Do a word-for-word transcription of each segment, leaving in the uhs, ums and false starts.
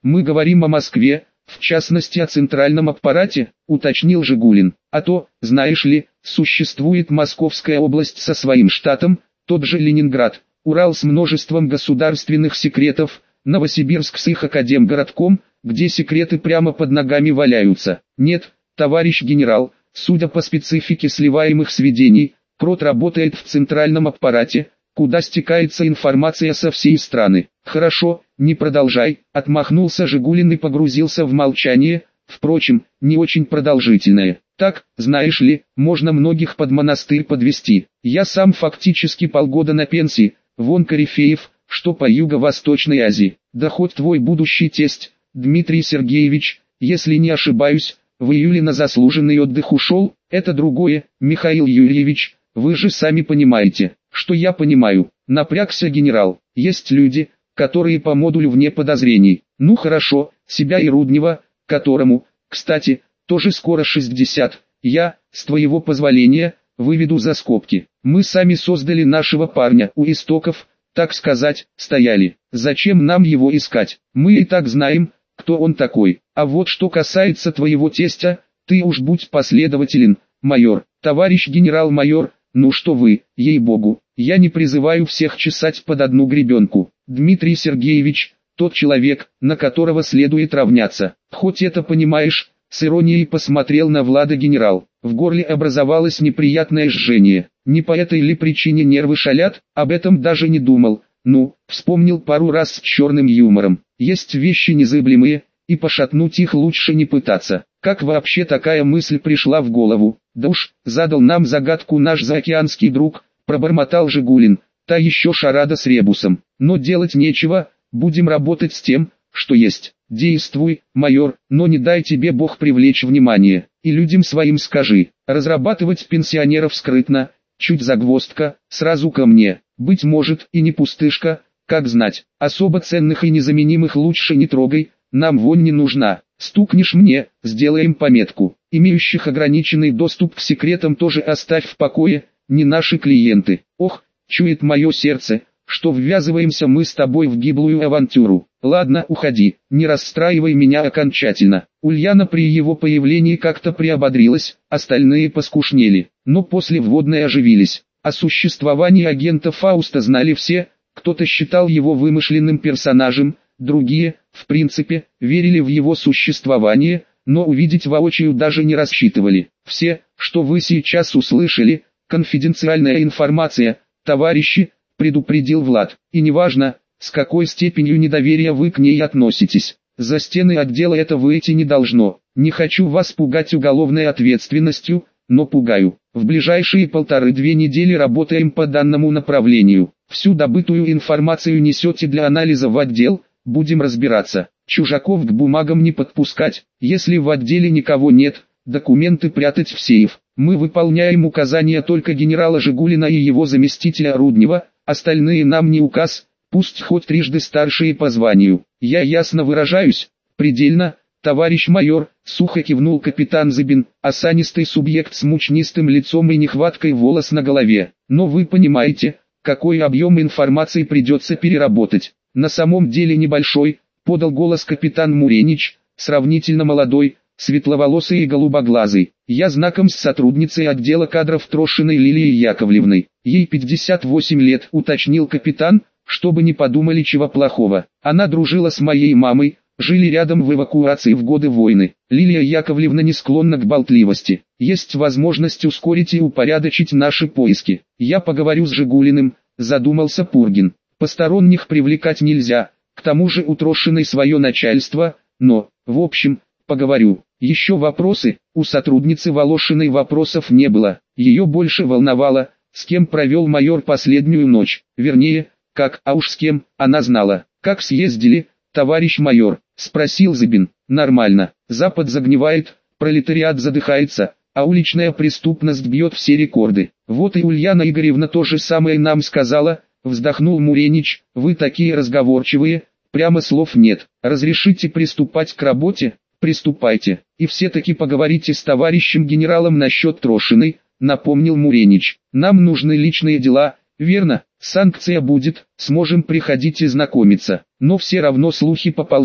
Мы говорим о Москве, в частности о центральном аппарате, уточнил Жигулин. А то, знаешь ли, существует Московская область со своим штатом, тот же Ленинград, Урал с множеством государственных секретов, Новосибирск с их академгородком, где секреты прямо под ногами валяются. Нет, товарищ генерал, судя по специфике сливаемых сведений, КРОТ работает в центральном аппарате, куда стекается информация со всей страны. Хорошо, не продолжай, отмахнулся Жигулин и погрузился в молчание, впрочем, не очень продолжительное. Так, знаешь ли, можно многих под монастырь подвести. Я сам фактически полгода на пенсии, вон Корифеев, что по Юго-Восточной Азии. Да хоть твой будущий тесть, Дмитрий Сергеевич, если не ошибаюсь, в июле на заслуженный отдых ушел, это другое, Михаил Юрьевич, вы же сами понимаете, что я понимаю. Напрягся генерал. Есть люди, которые по модулю вне подозрений. Ну хорошо, себя и Руднева, которому, кстати, тоже скоро шестьдесят, я, с твоего позволения, выведу за скобки. Мы сами создали нашего парня у истоков, так сказать, стояли. Зачем нам его искать? Мы и так знаем, кто он такой. А вот что касается твоего тестя, ты уж будь последователен, майор. Товарищ генерал-майор, ну что вы, ей-богу, я не призываю всех чесать под одну гребенку. Дмитрий Сергеевич, тот человек, на которого следует равняться. Хоть это понимаешь, с иронией посмотрел на Влада генерал. В горле образовалось неприятное жжение. Не по этой ли причине нервы шалят, об этом даже не думал. Ну, вспомнил пару раз с черным юмором. Есть вещи незыблемые, и пошатнуть их лучше не пытаться. Как вообще такая мысль пришла в голову? Да уж, задал нам загадку наш заокеанский друг, пробормотал Жигулин. Та еще шарада с ребусом. Но делать нечего, будем работать с тем, что есть. Действуй, майор, но не дай тебе Бог привлечь внимание. И людям своим скажи, разрабатывать пенсионеров скрытно, чуть загвоздка, сразу ко мне. Быть может и не пустышка, как знать. Особо ценных и незаменимых лучше не трогай, нам вонь не нужна. Стукнешь мне, сделаем пометку. Имеющих ограниченный доступ к секретам тоже оставь в покое, не наши клиенты. Ох, чует мое сердце, что ввязываемся мы с тобой в гиблую авантюру. Ладно, уходи, не расстраивай меня окончательно. Ульяна при его появлении как-то приободрилась, остальные поскушнели, но после вводной оживились. О существовании агента Фауста знали все, кто-то считал его вымышленным персонажем, другие, в принципе, верили в его существование, но увидеть воочию даже не рассчитывали. Все, что вы сейчас услышали, конфиденциальная информация, товарищи, предупредил Влад, и неважно, с какой степенью недоверия вы к ней относитесь. За стены отдела это выйти не должно. Не хочу вас пугать уголовной ответственностью, но пугаю. В ближайшие полторы-две недели работаем по данному направлению. Всю добытую информацию несете для анализа в отдел, будем разбираться. Чужаков к бумагам не подпускать. Если в отделе никого нет, документы прятать в сейф. Мы выполняем указания только генерала Жигулина и его заместителя Руднева, остальные нам не указ, пусть хоть трижды старшие по званию. Я ясно выражаюсь, предельно, товарищ майор, сухо кивнул капитан Зыбин, осанистый субъект с мучнистым лицом и нехваткой волос на голове. Но вы понимаете, какой объем информации придется переработать. На самом деле небольшой, подал голос капитан Муренич, сравнительно молодой, светловолосый и голубоглазый. Я знаком с сотрудницей отдела кадров Трошиной Лилией Яковлевной. Ей пятьдесят восемь лет, уточнил капитан, чтобы не подумали чего плохого. Она дружила с моей мамой, жили рядом в эвакуации в годы войны. Лилия Яковлевна не склонна к болтливости. Есть возможность ускорить и упорядочить наши поиски. Я поговорю с Жигулиным, задумался Пургин. Посторонних привлекать нельзя, к тому же у Трошиной свое начальство, но, в общем, поговорю. Еще вопросы? У сотрудницы Волошиной вопросов не было. Ее больше волновало, с кем провел майор последнюю ночь. Вернее, как, а уж с кем, она знала. Как съездили, товарищ майор? Спросил Зыбин. Нормально. Запад загнивает, пролетариат задыхается, а уличная преступность бьет все рекорды. Вот и Ульяна Игоревна то же самое нам сказала, вздохнул Муренич. Вы такие разговорчивые, прямо слов нет. Разрешите приступать к работе? Приступайте. И все-таки поговорите с товарищем генералом насчет Трошиной, напомнил Муренич. Нам нужны личные дела, верно? Санкция будет, сможем приходить и знакомиться. Но все равно слухи поползут,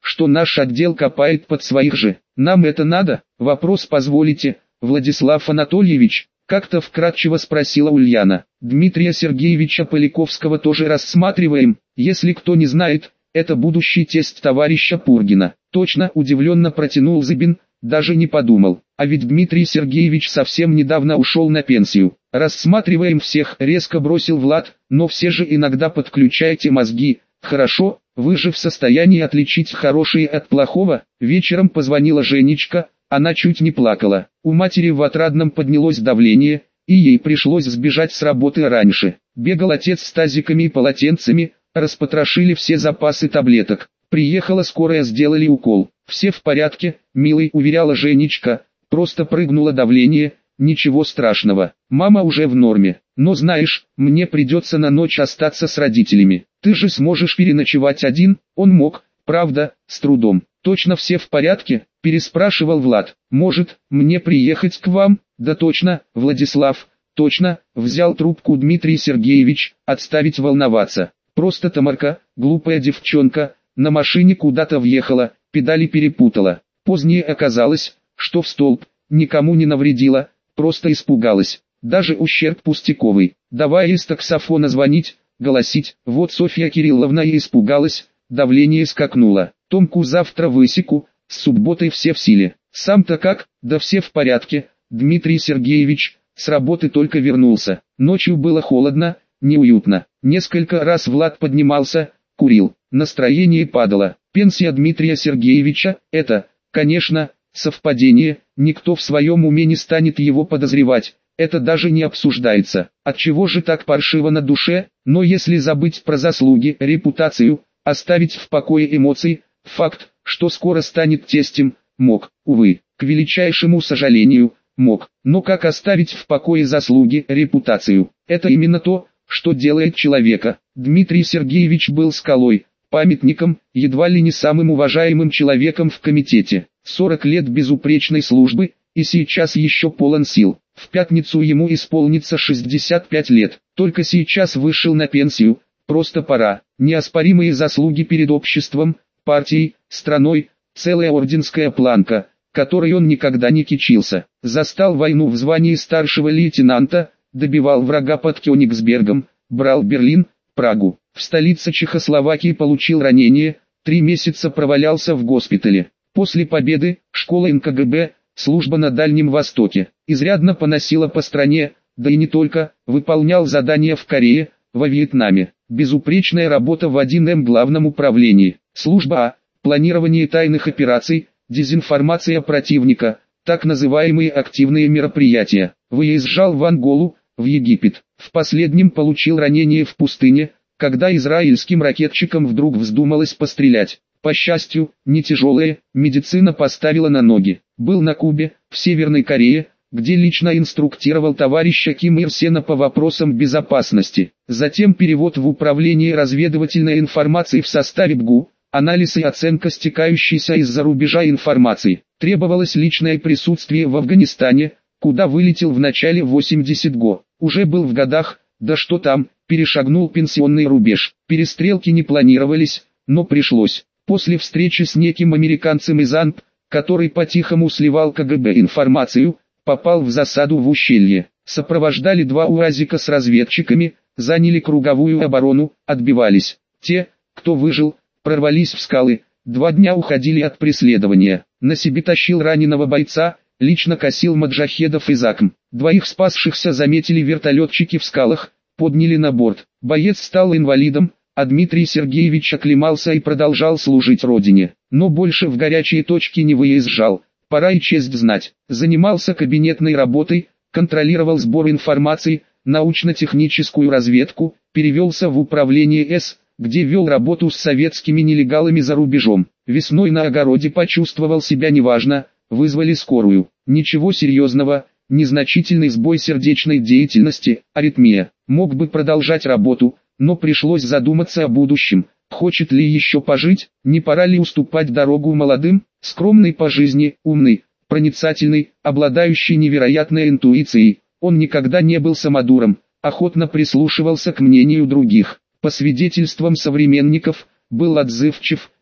что наш отдел копает под своих же. Нам это надо? Вопрос позволите, Владислав Анатольевич? Как-то вкратчиво спросила Ульяна. Дмитрия Сергеевича Поляковского тоже рассматриваем, если кто не знает, это будущий тесть товарища Пургина. Точно, удивленно протянул Зыбин, даже не подумал. А ведь Дмитрий Сергеевич совсем недавно ушел на пенсию. Рассматриваем всех, резко бросил Влад, но все же иногда подключайте мозги. Хорошо, вы же в состоянии отличить хорошее от плохого. Вечером позвонила Женечка, она чуть не плакала. У матери в Отрадном поднялось давление, и ей пришлось сбежать с работы раньше. Бегал отец с тазиками и полотенцами, распотрошили все запасы таблеток. Приехала скорая, сделали укол. Все в порядке, милый, уверяла Женечка, просто прыгнуло давление, ничего страшного. Мама уже в норме, но знаешь, мне придется на ночь остаться с родителями. Ты же сможешь переночевать один? Он мог, правда, с трудом. Точно все в порядке? Переспрашивал Влад. Может, мне приехать к вам? Да точно, Владислав, точно, взял трубку Дмитрий Сергеевич, отставить волноваться. Просто Тамарка, глупая девчонка, на машине куда-то въехала, педали перепутала. Позднее оказалось, что в столб, никому не навредила, просто испугалась. Даже ущерб пустяковый. Давай из таксофона звонить, голосить. Вот Софья Кирилловна и испугалась, давление скакнуло. Томку завтра высеку, с субботой все в силе. Сам-то как? Да все в порядке. Дмитрий Сергеевич, с работы только вернулся. Ночью было холодно, неуютно. Несколько раз Влад поднимался, курил. Настроение падало. Пенсия Дмитрия Сергеевича, это, конечно, совпадение, никто в своем уме не станет его подозревать, это даже не обсуждается. Отчего же так паршиво на душе? Но если забыть про заслуги, репутацию, оставить в покое эмоции, факт, что скоро станет тестем, мог, увы, к величайшему сожалению, мог. Но как оставить в покое заслуги, репутацию? Это именно то, что делает человека. Дмитрий Сергеевич был скалой, памятником, едва ли не самым уважаемым человеком в комитете. сорок лет безупречной службы, и сейчас еще полон сил. В пятницу ему исполнится шестьдесят пять лет. Только сейчас вышел на пенсию, просто пора. Неоспоримые заслуги перед обществом, партией, страной, целая орденская планка, которой он никогда не кичился. Застал войну в звании старшего лейтенанта, добивал врага под Кёнигсбергом, брал Берлин, Прагу. В столице Чехословакии получил ранение, три месяца провалялся в госпитале. После победы, школа эн ка гэ бэ, служба на Дальнем Востоке, изрядно поносила по стране, да и не только, выполнял задания в Корее, во Вьетнаме. Безупречная работа в один эм главном управлении. Служба А, планирование тайных операций, дезинформация противника, так называемые активные мероприятия. Выезжал в Анголу, в Египет. В последнем получил ранение в пустыне, когда израильским ракетчикам вдруг вздумалось пострелять. По счастью, не тяжелое, медицина поставила на ноги. Был на Кубе, в Северной Корее, где лично инструктировал товарища Ким Ир Сена по вопросам безопасности. Затем перевод в управление разведывательной информацией в составе бэ гэ у, анализ и оценка стекающейся из-за рубежа информации. Требовалось личное присутствие в Афганистане, куда вылетел в начале восьмидесятых годов. Уже был в годах, да что там, перешагнул пенсионный рубеж. Перестрелки не планировались, но пришлось. После встречи с неким американцем из ан пэ, который по-тихому сливал ка гэ бэ информацию, попал в засаду в ущелье. Сопровождали два УАЗика с разведчиками, заняли круговую оборону, отбивались. Те, кто выжил, прорвались в скалы, два дня уходили от преследования. На себе тащил раненого бойца, лично косил маджахедов из а ка эм. Двоих спасшихся заметили вертолетчики в скалах, подняли на борт. Боец стал инвалидом, а Дмитрий Сергеевич оклемался и продолжал служить родине. Но больше в горячие точки не выезжал, пора и честь знать. Занимался кабинетной работой, контролировал сбор информации, научно-техническую разведку, перевелся в управление эс, где вел работу с советскими нелегалами за рубежом. Весной на огороде почувствовал себя неважно, вызвали скорую. Ничего серьезного, незначительный сбой сердечной деятельности, аритмия. Мог бы продолжать работу, но пришлось задуматься о будущем. Хочет ли еще пожить, не пора ли уступать дорогу молодым, скромный по жизни, умный, проницательный, обладающий невероятной интуицией. Он никогда не был самодуром, охотно прислушивался к мнению других. По свидетельствам современников, был отзывчив,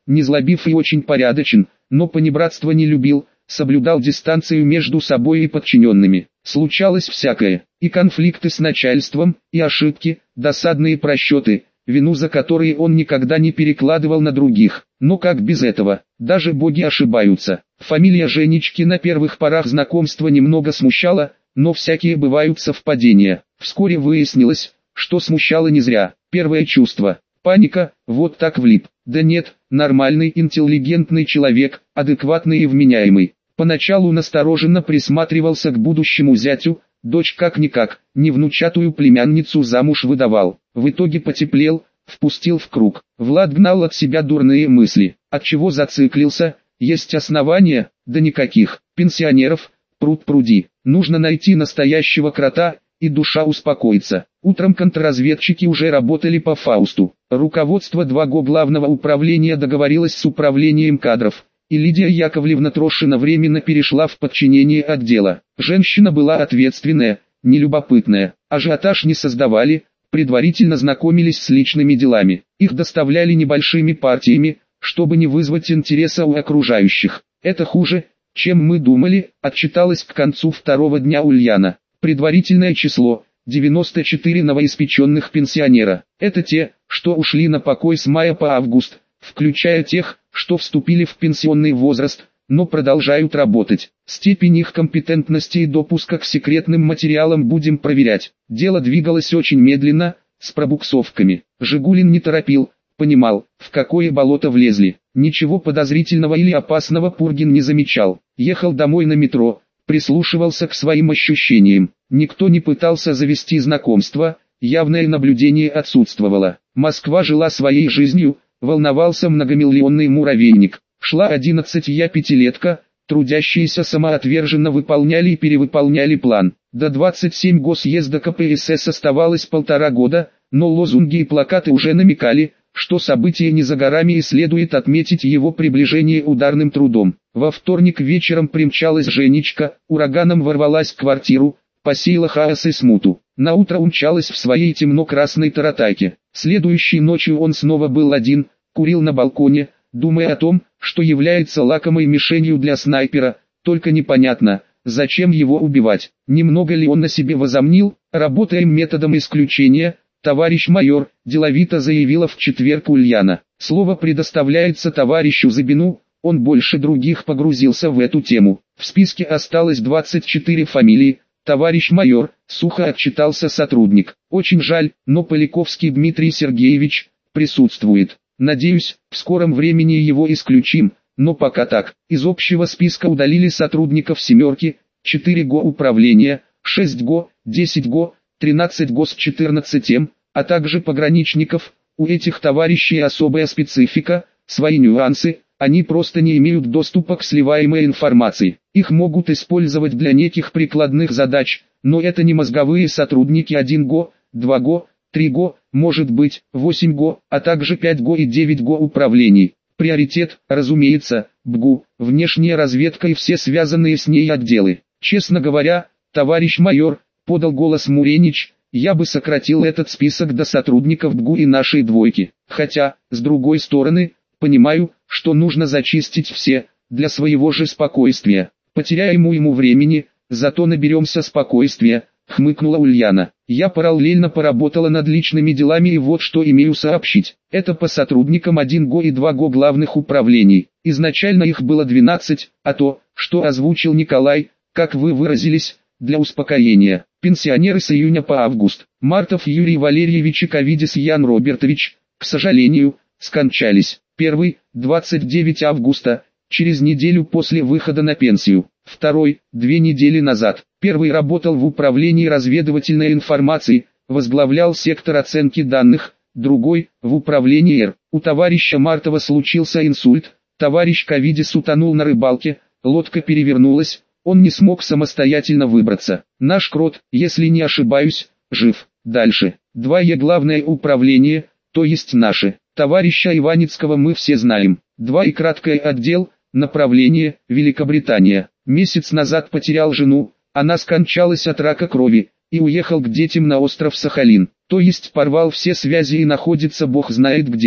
незлобив и очень порядочен, но понебратства не любил, соблюдал дистанцию между собой и подчиненными. Случалось всякое, и конфликты с начальством, и ошибки, досадные просчеты, вину за которые он никогда не перекладывал на других. Но как без этого, даже боги ошибаются. Фамилия Женечки на первых порах знакомства немного смущала, но всякие бывают совпадения. Вскоре выяснилось, что смущало не зря. Первое чувство – паника, вот так влип. Да нет, нормальный интеллигентный человек, адекватный и вменяемый. Поначалу настороженно присматривался к будущему зятю, дочь как-никак, не внучатую племянницу замуж выдавал. В итоге потеплел, впустил в круг. Влад гнал от себя дурные мысли. Отчего зациклился? Есть основания? Да никаких. Пенсионеров, пруд пруди. Нужно найти настоящего крота, и душа успокоится. Утром контрразведчики уже работали по Фаусту. Руководство два га Главного управления договорилось с управлением кадров, и Лидия Яковлевна Трошина временно перешла в подчинение отдела. Женщина была ответственная, нелюбопытная, ажиотаж не создавали, предварительно знакомились с личными делами. Их доставляли небольшими партиями, чтобы не вызвать интереса у окружающих. Это хуже, чем мы думали, отчиталась к концу второго дня Ульяна. Предварительное число – девяносто четыре новоиспеченных пенсионера. Это те, что ушли на покой с мая по август, включая тех, что вступили в пенсионный возраст, но продолжают работать. Степень их компетентности и допуска к секретным материалам будем проверять. Дело двигалось очень медленно, с пробуксовками. Жигулин не торопил, понимал, в какое болото влезли. Ничего подозрительного или опасного Пургин не замечал. Ехал домой на метро, прислушивался к своим ощущениям. Никто не пытался завести знакомство, явное наблюдение отсутствовало. Москва жила своей жизнью, волновался многомиллионный муравейник. Шла одиннадцатая пятилетка, трудящиеся самоотверженно выполняли и перевыполняли план. До двадцать семь го съезда ка пэ эс эс оставалось полтора года, но лозунги и плакаты уже намекали, что событие не за горами и следует отметить его приближение ударным трудом. Во вторник вечером примчалась Женечка, ураганом ворвалась в квартиру, посеяла хаос и смуту. Наутро умчалась в своей темно-красной таратайке. Следующей ночью он снова был один, курил на балконе, думая о том, что является лакомой мишенью для снайпера, только непонятно, зачем его убивать. Немного ли он на себе возомнил? Работаем методом исключения, товарищ майор, деловито заявила в четверг Ульяна. Слово предоставляется товарищу Забину, он больше других погрузился в эту тему. В списке осталось двадцать четыре фамилии. Товарищ майор, сухо отчитался сотрудник. Очень жаль, но Поляковский Дмитрий Сергеевич присутствует. Надеюсь, в скором времени его исключим, но пока так. Из общего списка удалили сотрудников семерки, четыре го управления, шесть го, десять го, тринадцать го с четырнадцатым, а также пограничников. У этих товарищей особая специфика, свои нюансы, они просто не имеют доступа к сливаемой информации. Их могут использовать для неких прикладных задач, но это не мозговые сотрудники один го, два го, три го, может быть, восемь го, а также пять го и девять го управлений. Приоритет, разумеется, бэ гэ у, внешняя разведка и все связанные с ней отделы. Честно говоря, товарищ майор, подал голос Муренич, я бы сократил этот список до сотрудников бэ гэ у и нашей двойки. Хотя, с другой стороны, понимаю, что нужно зачистить все, для своего же спокойствия. Потеряем ему времени, зато наберемся спокойствия, хмыкнула Ульяна. Я параллельно поработала над личными делами и вот что имею сообщить. Это по сотрудникам один го и два го главных управлений. Изначально их было двенадцать, а то, что озвучил Николай, как вы выразились, для успокоения. Пенсионеры с июня по август. Мартов Юрий Валерьевич и Ковидис Ян Робертович, к сожалению, скончались. Первый, двадцать девятого августа, через неделю после выхода на пенсию. Второй, две недели назад. Первый работал в управлении разведывательной информации, возглавлял сектор оценки данных, другой, в управлении Р. У товарища Мартова случился инсульт, товарищ Ковидис утонул на рыбалке, лодка перевернулась, он не смог самостоятельно выбраться. Наш крот, если не ошибаюсь, жив. Дальше. Два Е главное управление, то есть наше. Товарища Иваницкого мы все знаем. Два и краткое отдел, направление, Великобритания. Месяц назад потерял жену, она скончалась от рака крови, и уехал к детям на остров Сахалин. То есть порвал все связи и находится бог знает где.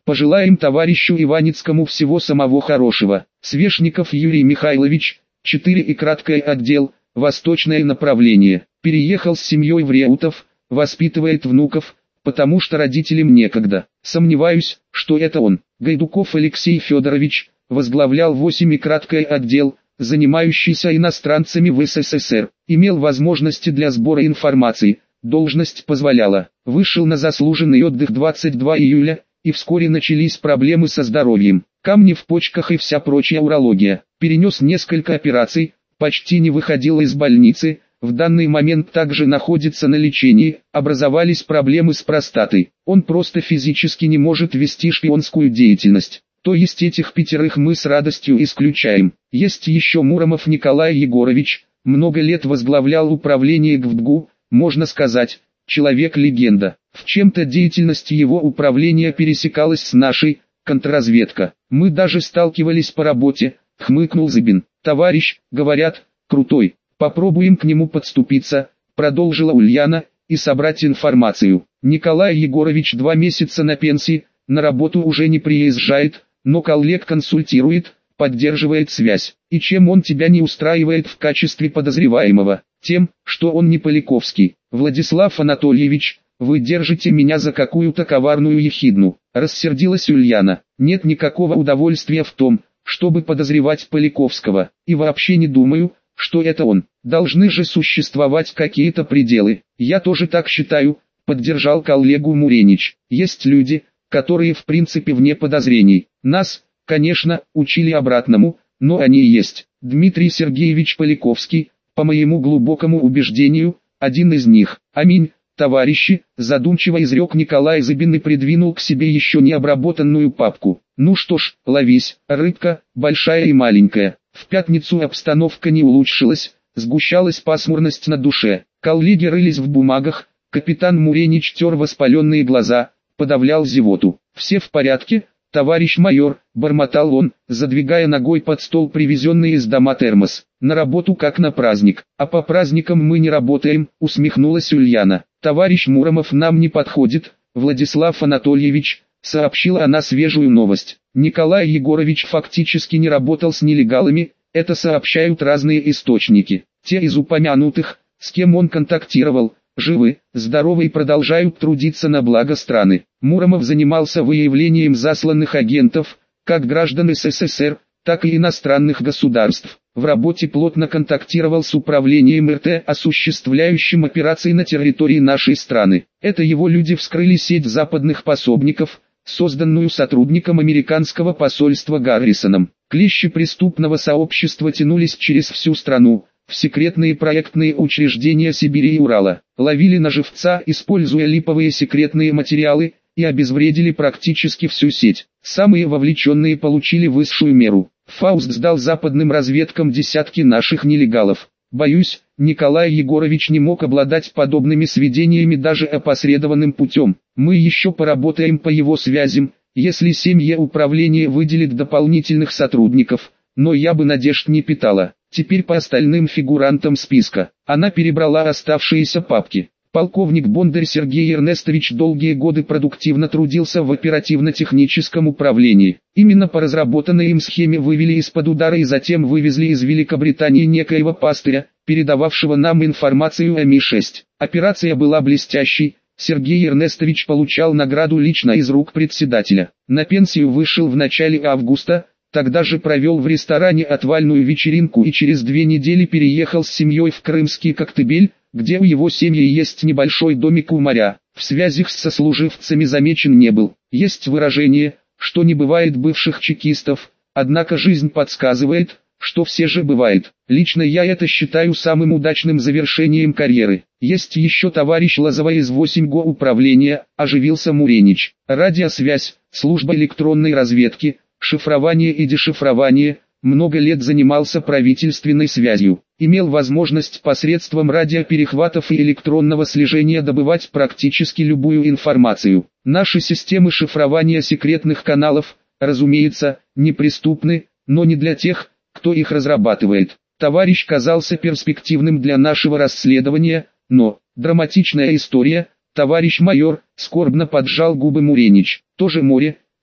Пожелаем товарищу Иваницкому всего самого хорошего. Свешников Юрий Михайлович, четыре и краткое отдел, восточное направление. Переехал с семьей в Реутов, воспитывает внуков, потому что родителям некогда. Сомневаюсь, что это он. Гайдуков Алексей Федорович, возглавлял восемь и краткое отдел, занимающийся иностранцами в СССР. Имел возможности для сбора информации, должность позволяла. Вышел на заслуженный отдых двадцать два июля, и вскоре начались проблемы со здоровьем. Камни в почках и вся прочая урология. Перенес несколько операций, почти не выходил из больницы, в данный момент также находится на лечении, образовались проблемы с простатой. Он просто физически не может вести шпионскую деятельность. То есть этих пятерых мы с радостью исключаем. Есть еще Муромов Николай Егорович, много лет возглавлял управление ГВДГУ, можно сказать, человек-легенда. В чем-то деятельность его управления пересекалась с нашей, контрразведка. Мы даже сталкивались по работе, хмыкнул Зыбин. Товарищ, говорят, крутой. Попробуем к нему подступиться, продолжила Ульяна, и собрать информацию. Николай Егорович два месяца на пенсии, на работу уже не приезжает, но коллег консультирует, поддерживает связь. И чем он тебя не устраивает в качестве подозреваемого? Тем, что он не Поляковский. Владислав Анатольевич, вы держите меня за какую-то коварную ехидну. Рассердилась Ульяна. Нет никакого удовольствия в том, чтобы подозревать Поляковского. И вообще не думаю, что это он. Должны же существовать какие-то пределы. Я тоже так считаю, поддержал коллегу Муренич. Есть люди, которые в принципе вне подозрений. Нас, конечно, учили обратному, но они есть. Дмитрий Сергеевич Поляковский, по моему глубокому убеждению, один из них. Аминь, товарищи, задумчиво изрек Николай Зыбин и придвинул к себе еще не обработанную папку. Ну что ж, ловись, рыбка, большая и маленькая. В пятницу обстановка не улучшилась, сгущалась пасмурность на душе. Коллеги рылись в бумагах, капитан Муренич тер воспаленные глаза, подавлял зевоту. «Все в порядке, товарищ майор», — бормотал он, задвигая ногой под стол привезенный из дома термос. «На работу как на праздник, а по праздникам мы не работаем», — усмехнулась Ульяна. «Товарищ Муромов нам не подходит, Владислав Анатольевич», — сообщила она свежую новость. Николай Егорович фактически не работал с нелегалами, это сообщают разные источники. Те из упомянутых, с кем он контактировал, живы, здоровы и продолжают трудиться на благо страны. Муромов занимался выявлением засланных агентов, как граждан СССР, так и иностранных государств. В работе плотно контактировал с управлением эр тэ, осуществляющим операции на территории нашей страны. Это его люди вскрыли сеть западных пособников, созданную сотрудником американского посольства Гаррисоном. Клещи преступного сообщества тянулись через всю страну, в секретные проектные учреждения Сибири и Урала. Ловили на живца, используя липовые секретные материалы, и обезвредили практически всю сеть. Самые вовлеченные получили высшую меру. Фауст сдал западным разведкам десятки наших нелегалов. Боюсь, Николай Егорович не мог обладать подобными сведениями даже опосредованным путем. Мы еще поработаем по его связям, если семье управления выделит дополнительных сотрудников, но я бы надежд не питала. Теперь по остальным фигурантам списка. Она перебрала оставшиеся папки. Полковник Бондарь Сергей Эрнестович долгие годы продуктивно трудился в оперативно-техническом управлении. Именно по разработанной им схеме вывели из-под удара и затем вывезли из Великобритании некоего пастыря, передававшего нам информацию о Ми шесть. Операция была блестящей, Сергей Эрнестович получал награду лично из рук председателя. На пенсию вышел в начале августа, тогда же провел в ресторане отвальную вечеринку и через две недели переехал с семьей в крымский Коктебель, где у его семьи есть небольшой домик у моря. В связях с сослуживцами замечен не был. Есть выражение, что не бывает бывших чекистов, однако жизнь подсказывает, что все же бывает. Лично я это считаю самым удачным завершением карьеры. Есть еще товарищ Лозова из восемь го управления, оживился Муренич. Радиосвязь, служба электронной разведки, шифрование и дешифрование, много лет занимался правительственной связью. Имел возможность посредством радиоперехватов и электронного слежения добывать практически любую информацию. Наши системы шифрования секретных каналов, разумеется, неприступны, но не для тех, кто их разрабатывает. Товарищ казался перспективным для нашего расследования, но, драматичная история, товарищ майор, скорбно поджал губы Муренич. Тоже море,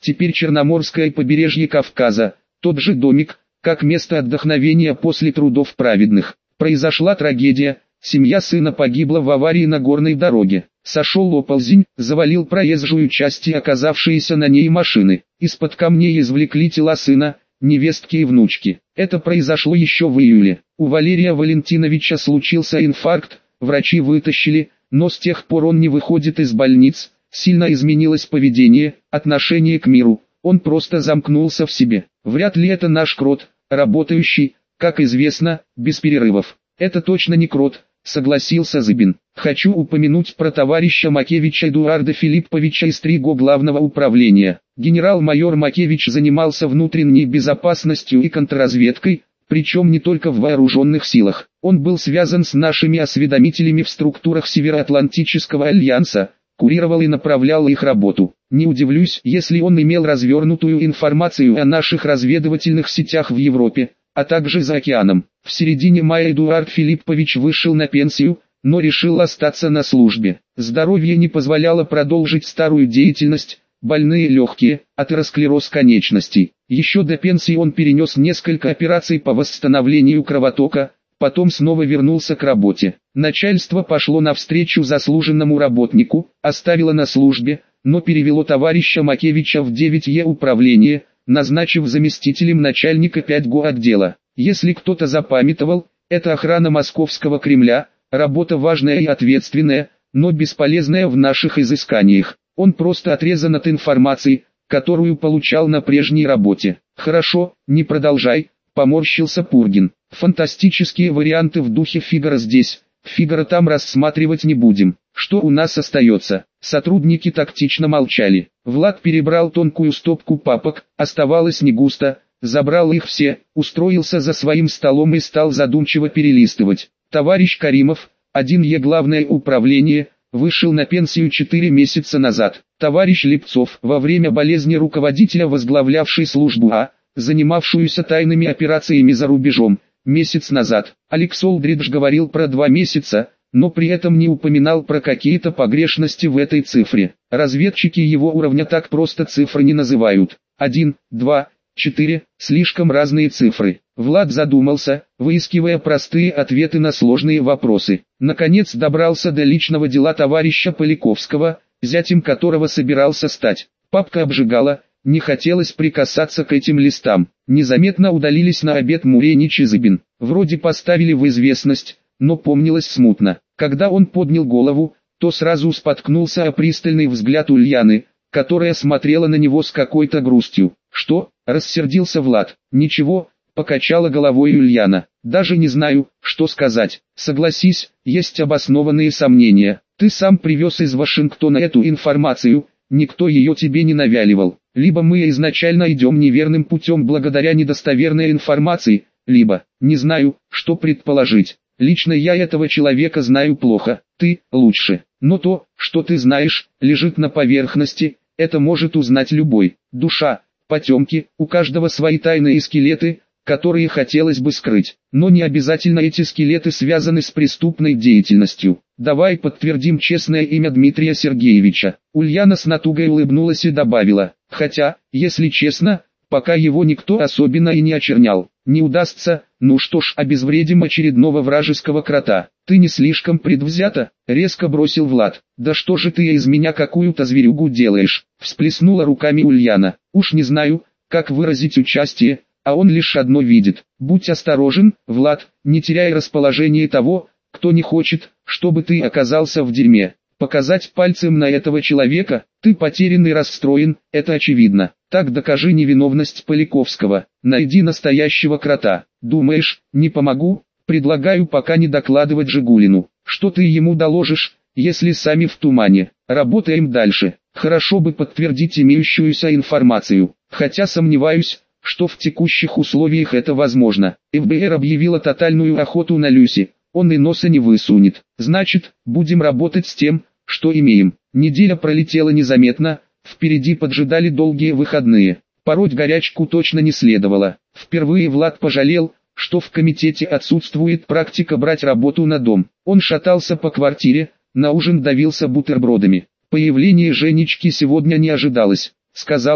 теперь Черноморское побережье Кавказа, тот же домик, как место отдохновения после трудов праведных. Произошла трагедия, семья сына погибла в аварии на горной дороге. Сошел оползень, завалил проезжую часть и оказавшиеся на ней машины. Из-под камней извлекли тела сына, невестки и внучки. Это произошло еще в июле. У Валерия Валентиновича случился инфаркт, врачи вытащили, но с тех пор он не выходит из больниц. Сильно изменилось поведение, отношение к миру. Он просто замкнулся в себе. Вряд ли это наш крот, работающий, как известно, без перерывов. Это точно не крот, согласился Зыбин. Хочу упомянуть про товарища Макевича Эдуарда Филипповича из ТРИГО Главного управления. Генерал-майор Макевич занимался внутренней безопасностью и контрразведкой, причем не только в вооруженных силах. Он был связан с нашими осведомителями в структурах Североатлантического альянса, курировал и направлял их работу. Не удивлюсь, если он имел развернутую информацию о наших разведывательных сетях в Европе, а также за океаном. В середине мая Эдуард Филиппович вышел на пенсию, но решил остаться на службе. Здоровье не позволяло продолжить старую деятельность, больные легкие, атеросклероз конечностей. Еще до пенсии он перенес несколько операций по восстановлению кровотока, потом снова вернулся к работе. Начальство пошло навстречу заслуженному работнику, оставило на службе, но перевело товарища Макевича в девять Е управление, назначив заместителем начальника пять Г отдела. Если кто-то запамятовал, это охрана Московского Кремля, работа важная и ответственная, но бесполезная в наших изысканиях. Он просто отрезан от информации, которую получал на прежней работе. Хорошо, не продолжай, поморщился Пургин. Фантастические варианты в духе Фигаро здесь, Фигаро там рассматривать не будем. Что у нас остается? Сотрудники тактично молчали. Влад перебрал тонкую стопку папок, оставалось не густо, забрал их все, устроился за своим столом и стал задумчиво перелистывать. Товарищ Каримов, один Е Главное управление, вышел на пенсию четыре месяца назад. Товарищ Лепцов, во время болезни руководителя возглавлявший службу А, занимавшуюся тайными операциями за рубежом, месяц назад. Алекс Олдридж говорил про два месяца, но при этом не упоминал про какие-то погрешности в этой цифре. Разведчики его уровня так просто цифры не называют. Один, два, четыре, слишком разные цифры. Влад задумался, выискивая простые ответы на сложные вопросы. Наконец добрался до личного дела товарища Поляковского, зятем которого собирался стать. Папка обжигала, не хотелось прикасаться к этим листам. Незаметно удалились на обед Муренич и Зыбин. Вроде поставили в известность, но помнилось смутно. Когда он поднял голову, то сразу споткнулся о пристальный взгляд Ульяны, которая смотрела на него с какой-то грустью. «Что?» – рассердился Влад. «Ничего», – покачала головой Ульяна. «Даже не знаю, что сказать. Согласись, есть обоснованные сомнения. Ты сам привез из Вашингтона эту информацию, никто ее тебе не навяливал. Либо мы изначально идем неверным путем благодаря недостоверной информации, либо, не знаю, что предположить. Лично я этого человека знаю плохо, ты – лучше. Но то, что ты знаешь, лежит на поверхности, это может узнать любой. Душа, потемки, у каждого свои тайные скелеты, которые хотелось бы скрыть. Но не обязательно эти скелеты связаны с преступной деятельностью. Давай подтвердим честное имя Дмитрия Сергеевича». Ульяна с натугой улыбнулась и добавила: «Хотя, если честно, пока его никто особенно и не очернял. Не удастся, ну что ж, обезвредим очередного вражеского крота». «Ты не слишком предвзято?» — резко бросил Влад. «Да что же ты из меня какую-то зверюгу делаешь?» — всплеснула руками Ульяна. «Уж не знаю, как выразить участие, а он лишь одно видит. Будь осторожен, Влад, не теряй расположение того, кто не хочет, чтобы ты оказался в дерьме. Показать пальцем на этого человека, ты потерян и расстроен, это очевидно. Так докажи невиновность Поляковского, найди настоящего крота. Думаешь, не помогу? Предлагаю пока не докладывать Жигулину. Что ты ему доложишь, если сами в тумане? Работаем дальше. Хорошо бы подтвердить имеющуюся информацию, хотя сомневаюсь, что в текущих условиях это возможно. эф бэ эр объявила тотальную охоту на Люси, он и носа не высунет. Значит, будем работать с тем, что имеем». Неделя пролетела незаметно, впереди поджидали долгие выходные. Пороть горячку точно не следовало. Впервые Влад пожалел, что в комитете отсутствует практика брать работу на дом. Он шатался по квартире, на ужин давился бутербродами. Появление Женечки сегодня не ожидалось. Сказала,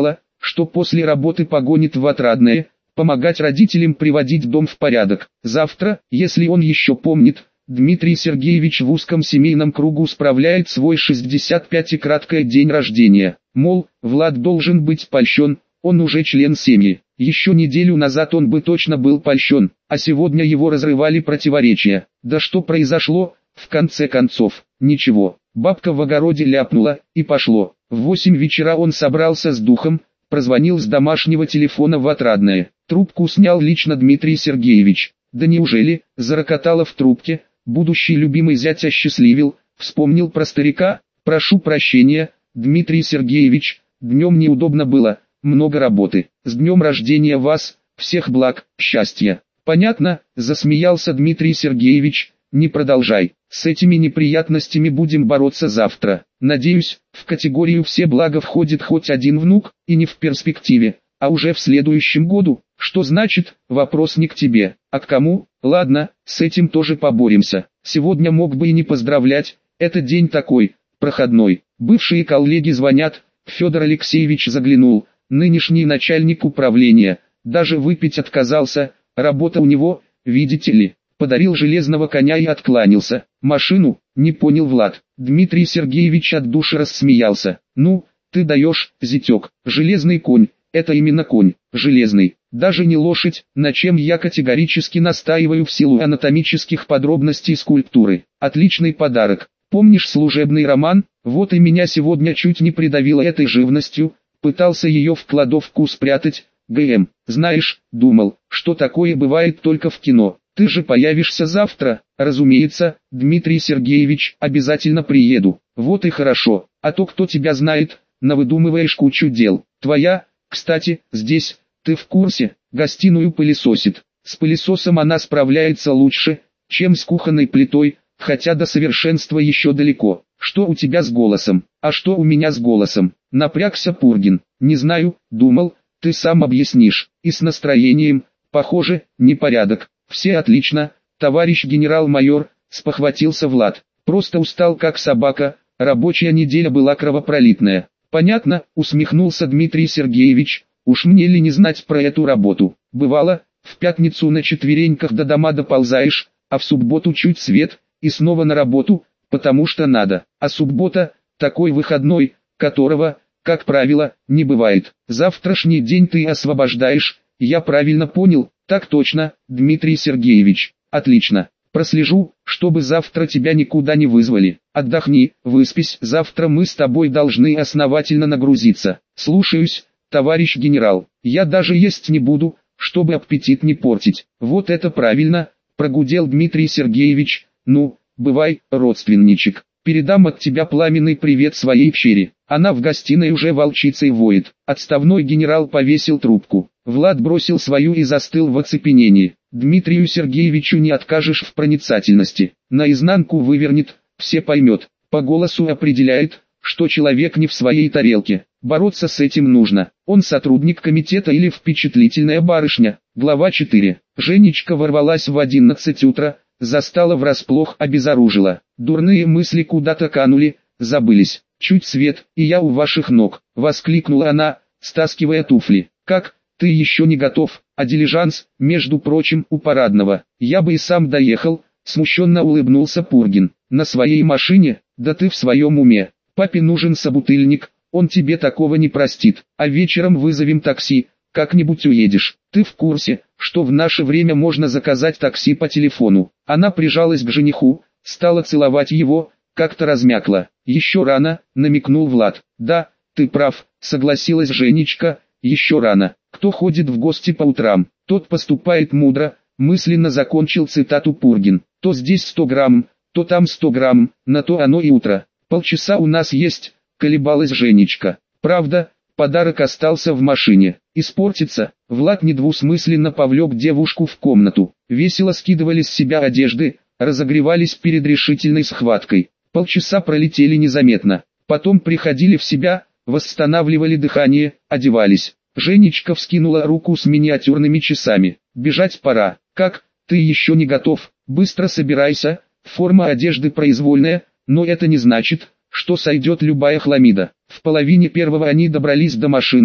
что после работы погонит в Отрадное, помогать родителям приводить дом в порядок. Завтра, если он еще помнит, Дмитрий Сергеевич в узком семейном кругу справляет свой шестьдесят пятый краткое день рождения. Мол, Влад должен быть польщен, он уже член семьи. Еще неделю назад он бы точно был польщен, а сегодня его разрывали противоречия. Да что произошло, в конце концов? Ничего. Бабка в огороде ляпнула, и пошло. В восемь вечера он собрался с духом, прозвонил с домашнего телефона в Отрадное. Трубку снял лично Дмитрий Сергеевич. Да неужели, зарокотало в трубке, будущий любимый зять осчастливил, вспомнил про старика. Прошу прощения, Дмитрий Сергеевич, днем неудобно было, много работы. С днем рождения вас, всех благ, счастья. Понятно, засмеялся Дмитрий Сергеевич, не продолжай. С этими неприятностями будем бороться завтра. Надеюсь, в категорию все блага входит хоть один внук, и не в перспективе, а уже в следующем году. Что значит, вопрос не к тебе, а к кому? Ладно, с этим тоже поборемся. Сегодня мог бы и не поздравлять, это день такой, проходной. Бывшие коллеги звонят, Федор Алексеевич заглянул, нынешний начальник управления, даже выпить отказался, работа у него, видите ли. Подарил железного коня и откланялся. Машину, не понял Влад. Дмитрий Сергеевич от души рассмеялся. Ну, ты даешь, зятек, железный конь, это именно конь, железный, даже не лошадь, на чем я категорически настаиваю в силу анатомических подробностей скульптуры. Отличный подарок. Помнишь служебный роман? Вот и меня сегодня чуть не придавило этой живностью, пытался ее в кладовку спрятать. ГМ, знаешь, думал, что такое бывает только в кино. Ты же появишься завтра, разумеется, Дмитрий Сергеевич, обязательно приеду. Вот и хорошо, а то кто тебя знает, навыдумываешь кучу дел. Твоя, кстати, здесь, ты в курсе, гостиную пылесосит. С пылесосом она справляется лучше, чем с кухонной плитой, хотя до совершенства еще далеко. Что у тебя с голосом? А что у меня с голосом? Напрягся Пургин. Не знаю, думал, ты сам объяснишь. И с настроением, похоже, непорядок. Все отлично, товарищ генерал-майор, спохватился Влад. Просто устал как собака, рабочая неделя была кровопролитная. Понятно, усмехнулся Дмитрий Сергеевич, уж мне ли не знать про эту работу. Бывало, в пятницу на четвереньках до дома доползаешь, а в субботу чуть свет, и снова на работу, потому что надо. А суббота, такой выходной, которого, как правило, не бывает. Завтрашний день ты освобождаешь, я правильно понял? Так точно, Дмитрий Сергеевич. Отлично. Прослежу, чтобы завтра тебя никуда не вызвали. Отдохни, выспись. Завтра мы с тобой должны основательно нагрузиться. Слушаюсь, товарищ генерал. Я даже есть не буду, чтобы аппетит не портить. Вот это правильно, прогудел Дмитрий Сергеевич. Ну, бывай, родственничек. Передам от тебя пламенный привет своей пщере. Она в гостиной уже волчицей воет. Отставной генерал повесил трубку. Влад бросил свою и застыл в оцепенении. Дмитрию Сергеевичу не откажешь в проницательности. Наизнанку вывернет, все поймет. По голосу определяет, что человек не в своей тарелке. Бороться с этим нужно. Он сотрудник комитета или впечатлительная барышня. Глава четыре. Женечка ворвалась в одиннадцать утра, застала врасплох, обезоружила. Дурные мысли куда-то канули, забылись. «Чуть свет, и я у ваших ног», — воскликнула она, стаскивая туфли. «Как, ты еще не готов, а дилижанс, между прочим, у парадного. Я бы и сам доехал», — смущенно улыбнулся Пургин. «На своей машине? Да ты в своем уме. Папе нужен собутыльник, он тебе такого не простит. А вечером вызовем такси, как-нибудь уедешь. Ты в курсе, что в наше время можно заказать такси по телефону?» Она прижалась к жениху, стала целовать его, как-то размякла. «Еще рано», — намекнул Влад. «Да, ты прав», — согласилась Женечка, — «еще рано. Кто ходит в гости по утрам, тот поступает мудро», — мысленно закончил цитату Пургин. «То здесь сто грамм, то там сто грамм, на то оно и утро. Полчаса у нас есть», — колебалась Женечка. «Правда, подарок остался в машине. Испортится». Влад недвусмысленно повлек девушку в комнату. Весело скидывали с себя одежды, разогревались перед решительной схваткой. Полчаса пролетели незаметно. Потом приходили в себя, восстанавливали дыхание, одевались. Женечка вскинула руку с миниатюрными часами. «Бежать пора». «Как, ты еще не готов? Быстро собирайся, форма одежды произвольная, но это не значит, что сойдет любая хламида». В половине первого они добрались до машины.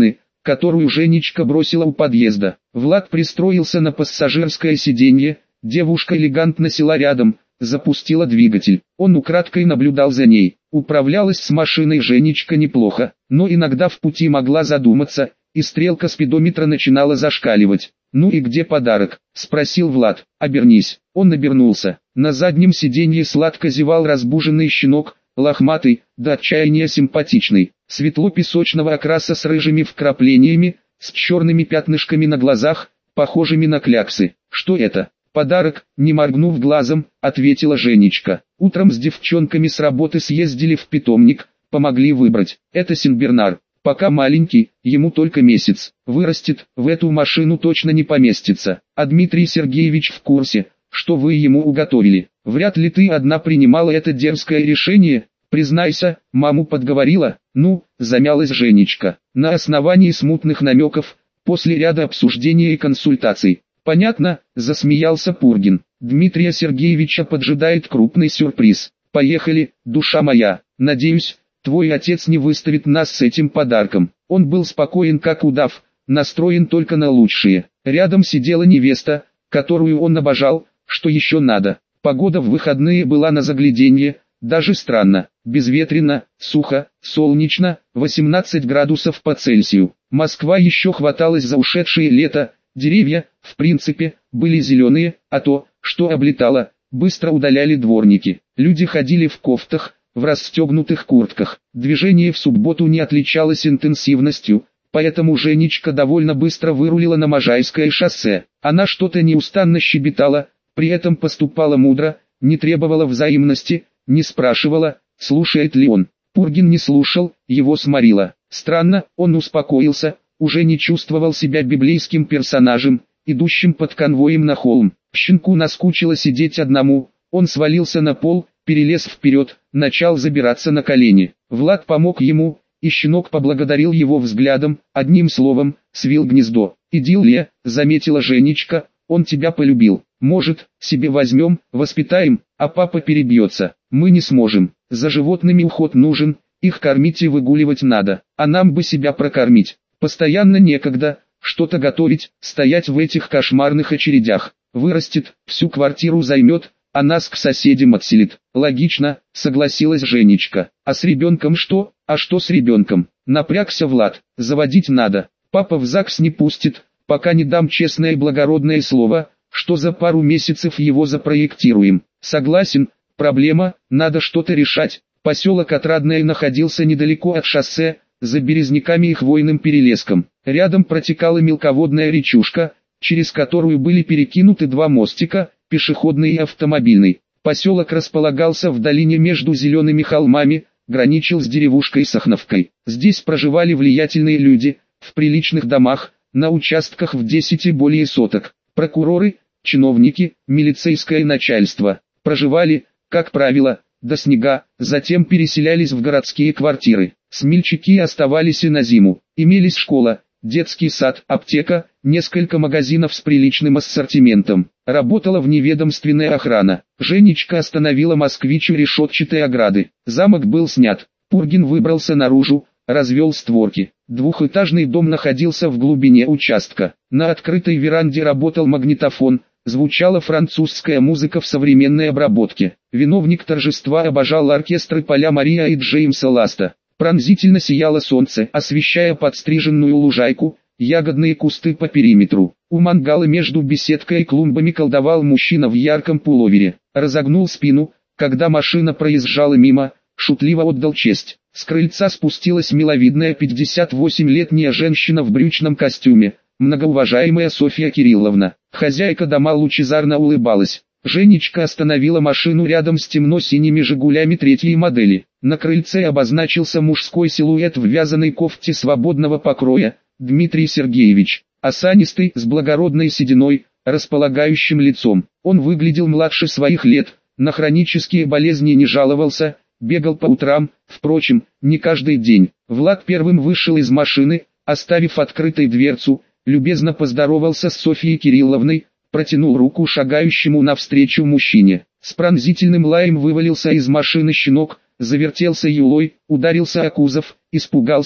которую Женечка бросила у подъезда. Влад пристроился на пассажирское сиденье, девушка элегантно села рядом, запустила двигатель. Он украдкой наблюдал за ней. Управлялась с машиной Женечка неплохо, но иногда в пути могла задуматься, и стрелка спидометра начинала зашкаливать. «Ну и где подарок?» – спросил Влад. «Обернись». Он обернулся. На заднем сиденье сладко зевал разбуженный щенок, лохматый, до отчаяния симпатичный, светло-песочного окраса с рыжими вкраплениями, с черными пятнышками на глазах, похожими на кляксы. «Что это?» «Подарок», не моргнув глазом, ответила Женечка. «Утром с девчонками с работы съездили в питомник, помогли выбрать. Это Сенбернар. Пока маленький, ему только месяц. Вырастет, в эту машину точно не поместится. А Дмитрий Сергеевич в курсе, что вы ему уготовили. Вряд ли ты одна принимала это дерзкое решение. Признайся, маму подговорила». «Ну», замялась Женечка, на основании смутных намеков, после ряда обсуждений и консультаций. «Понятно», засмеялся Пургин. «Дмитрия Сергеевича поджидает крупный сюрприз. Поехали, душа моя. Надеюсь, твой отец не выставит нас с этим подарком». Он был спокоен как удав, настроен только на лучшее. Рядом сидела невеста, которую он обожал. Что еще надо? Погода в выходные была на загляденье, даже странно. Безветренно, сухо, солнечно, восемнадцать градусов по Цельсию. Москва еще хваталась за ушедшее лето. Деревья, в принципе, были зеленые, а то, что облетало, быстро удаляли дворники. Люди ходили в кофтах, в расстегнутых куртках. Движение в субботу не отличалось интенсивностью, поэтому Женечка довольно быстро вырулила на Можайское шоссе. Она что-то неустанно щебетала, при этом поступала мудро, не требовала взаимности, не спрашивала, слушает ли он. Пургин не слушал, его сморило. Странно, он успокоился, уже не чувствовал себя библейским персонажем, идущим под конвоем на холм. Щенку наскучило сидеть одному, он свалился на пол, перелез вперед, начал забираться на колени. Влад помог ему, и щенок поблагодарил его взглядом, одним словом, свил гнездо. «Идиллия», заметила Женечка, — «он тебя полюбил. Может, себе возьмем, воспитаем, а папа перебьется. Мы не сможем, за животными уход нужен, их кормить и выгуливать надо, а нам бы себя прокормить. Постоянно некогда, что-то готовить, стоять в этих кошмарных очередях. Вырастет, всю квартиру займет, а нас к соседям отселит». «Логично», согласилась Женечка. «А с ребенком что?» «А что с ребенком?» Напрягся Влад. «Заводить надо. Папа в ЗАГС не пустит, пока не дам честное и благородное слово, что за пару месяцев его запроектируем». «Согласен, проблема, надо что-то решать». Поселок Отрадное находился недалеко от шоссе, за березняками и хвойным перелеском. Рядом протекала мелководная речушка, через которую были перекинуты два мостика, пешеходный и автомобильный. Поселок располагался в долине между зелеными холмами, граничил с деревушкой Сахновкой. Здесь проживали влиятельные люди, в приличных домах, на участках в десять и более соток. Прокуроры, чиновники, милицейское начальство. Проживали, как правило, до снега, затем переселялись в городские квартиры. Смельчаки оставались и на зиму. Имелись школа, детский сад, аптека, несколько магазинов с приличным ассортиментом. Работала вневедомственная охрана. Женечка остановила москвич у решетчатой ограды. Замок был снят. Пургин выбрался наружу, развел створки. Двухэтажный дом находился в глубине участка. На открытой веранде работал магнитофон. Звучала французская музыка в современной обработке. Виновник торжества обожал оркестры Поля Мария и Джеймса Ласта. Пронзительно сияло солнце, освещая подстриженную лужайку, ягодные кусты по периметру. У мангала между беседкой и клумбами колдовал мужчина в ярком пуловере. Разогнул спину, когда машина проезжала мимо, шутливо отдал честь. С крыльца спустилась миловидная пятидесятивосемилетняя женщина в брючном костюме, многоуважаемая Софья Кирилловна. Хозяйка дома лучезарно улыбалась. Женечка остановила машину рядом с темно-синими «Жигулями» третьей модели. На крыльце обозначился мужской силуэт в вязаной кофте свободного покроя, Дмитрий Сергеевич, осанистый, с благородной сединой, располагающим лицом. Он выглядел младше своих лет, на хронические болезни не жаловался, бегал по утрам, впрочем, не каждый день. Влад первым вышел из машины, оставив открытой дверцу, любезно поздоровался с Софьей Кирилловной, протянул руку шагающему навстречу мужчине. С пронзительным лаем вывалился из машины щенок, завертелся юлой, ударился о кузов, испугался,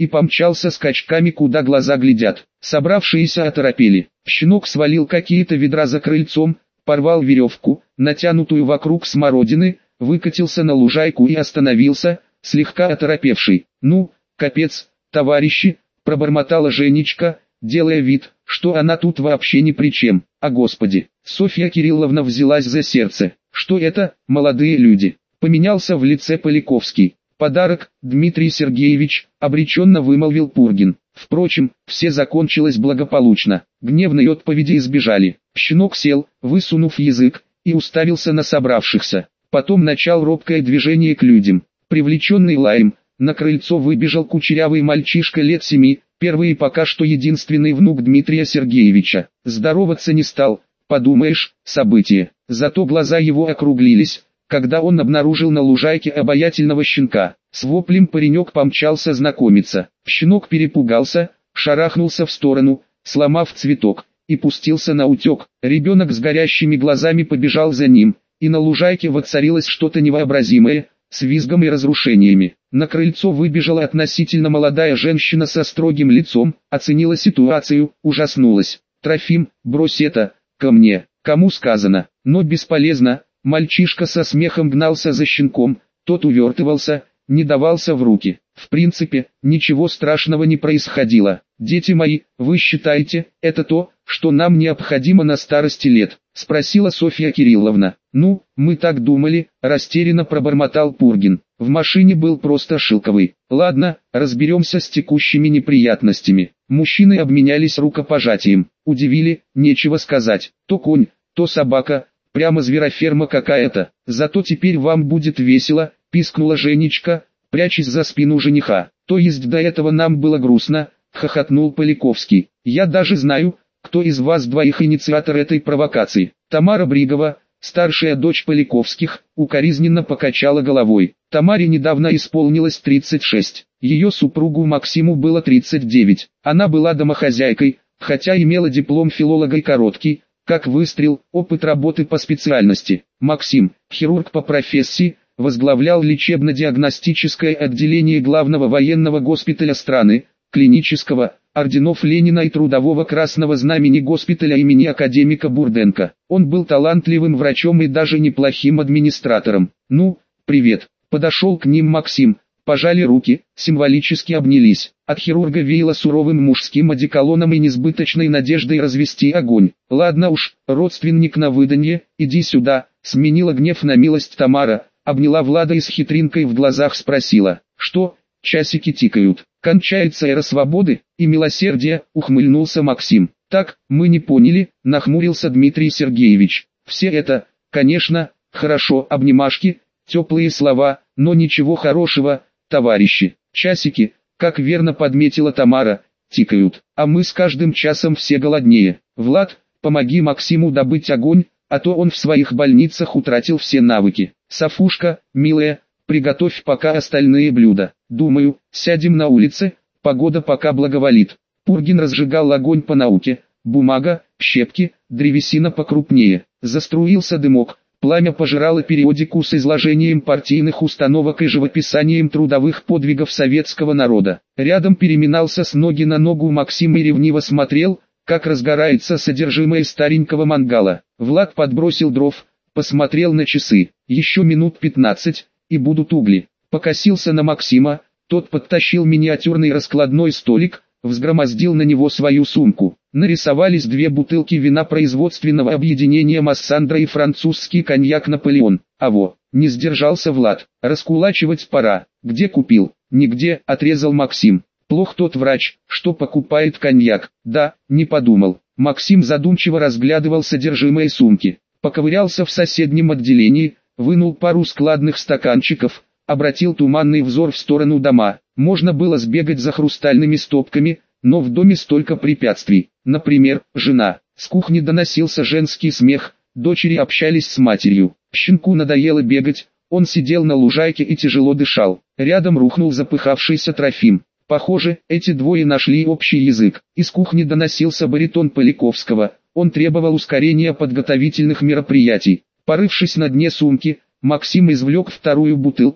и помчался скачками, куда глаза глядят. Собравшиеся оторопели. Щенок свалил какие-то ведра за крыльцом, порвал веревку, натянутую вокруг смородины, выкатился на лужайку и остановился, слегка оторопевший. «Ну, капец, товарищи!» – пробормотала Женечка, делая вид, что она тут вообще ни при чем. «А господи!» Софья Кирилловна взялась за сердце. «Что это, молодые люди?» Поменялся в лице Поляковский. «Подарок, Дмитрий Сергеевич», — обреченно вымолвил Пургин. Впрочем, все закончилось благополучно. Гневной отповеди избежали. Щенок сел, высунув язык, и уставился на собравшихся. Потом начал робкое движение к людям. Привлеченный лаем, на крыльцо выбежал кучерявый мальчишка лет семи, первый и пока что единственный внук Дмитрия Сергеевича. Здороваться не стал, подумаешь, событие. Зато глаза его округлились, когда он обнаружил на лужайке обаятельного щенка. С воплем паренек помчался знакомиться. Щенок перепугался, шарахнулся в сторону, сломав цветок, и пустился на утек. Ребенок с горящими глазами побежал за ним, и на лужайке воцарилось что-то невообразимое, с визгом и разрушениями. На крыльцо выбежала относительно молодая женщина со строгим лицом, оценила ситуацию, ужаснулась. «Трофим, брось это, ко мне, кому сказано?» Но бесполезно, мальчишка со смехом гнался за щенком, тот увертывался, не давался в руки. В принципе, ничего страшного не происходило. «Дети мои, вы считаете, это то, что нам необходимо на старости лет?» — спросила Софья Кирилловна. «Ну, мы так думали», — растерянно пробормотал Пургин. В машине был просто шелковый. «Ладно, разберемся с текущими неприятностями». Мужчины обменялись рукопожатием. Удивили, нечего сказать. То конь, то собака, прямо звероферма какая-то. «Зато теперь вам будет весело», — пискнула Женечка, прячась за спину жениха. «То есть до этого нам было грустно», — хохотнул Поляковский. «Я даже знаю, кто из вас двоих инициатор этой провокации». Тамара Бригова, старшая дочь Поляковских, укоризненно покачала головой. Тамаре недавно исполнилось тридцать шесть. Ее супругу Максиму было тридцать девять. Она была домохозяйкой, хотя имела диплом филолога и короткий, как выстрел, опыт работы по специальности. Максим, хирург по профессии, возглавлял лечебно-диагностическое отделение главного военного госпиталя страны, клинического, орденов Ленина и Трудового Красного Знамени госпиталя имени академика Бурденко. Он был талантливым врачом и даже неплохим администратором. «Ну, привет», — подошел к ним Максим, пожали руки, символически обнялись. От хирурга веяло суровым мужским одеколоном и несбыточной надеждой развести огонь. «Ладно уж, родственник на выданье, иди сюда», — сменила гнев на милость Тамара, обняла Влада и с хитринкой в глазах спросила: «Что, часики тикают, кончается эра свободы и милосердия?» — ухмыльнулся Максим. «Так, мы не поняли», — нахмурился Дмитрий Сергеевич. «Все это, конечно, хорошо, обнимашки, теплые слова, но ничего хорошего, товарищи. Часики, как верно подметила Тамара, тикают, а мы с каждым часом все голоднее. Влад, помоги Максиму добыть огонь, а то он в своих больницах утратил все навыки. Софушка, милая, приготовь пока остальные блюда. Думаю, сядем на улице, погода пока благоволит». Пургин разжигал огонь по науке. Бумага, щепки, древесина покрупнее. Заструился дымок. Пламя пожирало периодику с изложением партийных установок и живописанием трудовых подвигов советского народа. Рядом переминался с ноги на ногу Максим и ревниво смотрел, как разгорается содержимое старенького мангала. Влад подбросил дров, посмотрел на часы. Еще минут пятнадцать, и будут угли. Покосился на Максима, тот подтащил миниатюрный раскладной столик, взгромоздил на него свою сумку. Нарисовались две бутылки вина производственного объединения Массандра и французский коньяк «Наполеон». А во, не сдержался Влад. «Раскулачивать пора». «Где купил?» «Нигде», — отрезал Максим. «Плох тот врач, что покупает коньяк». «Да, не подумал». Максим задумчиво разглядывал содержимое сумки. Поковырялся в соседнем отделении, вынул пару складных стаканчиков, обратил туманный взор в сторону дома. Можно было сбегать за хрустальными стопками, но в доме столько препятствий. Например, жена. С кухни доносился женский смех, дочери общались с матерью. Щенку надоело бегать, он сидел на лужайке и тяжело дышал. Рядом рухнул запыхавшийся Трофим. Похоже, эти двое нашли общий язык. Из кухни доносился баритон Поляковского, он требовал ускорения подготовительных мероприятий. Порывшись на дне сумки, Максим извлек вторую бутылку,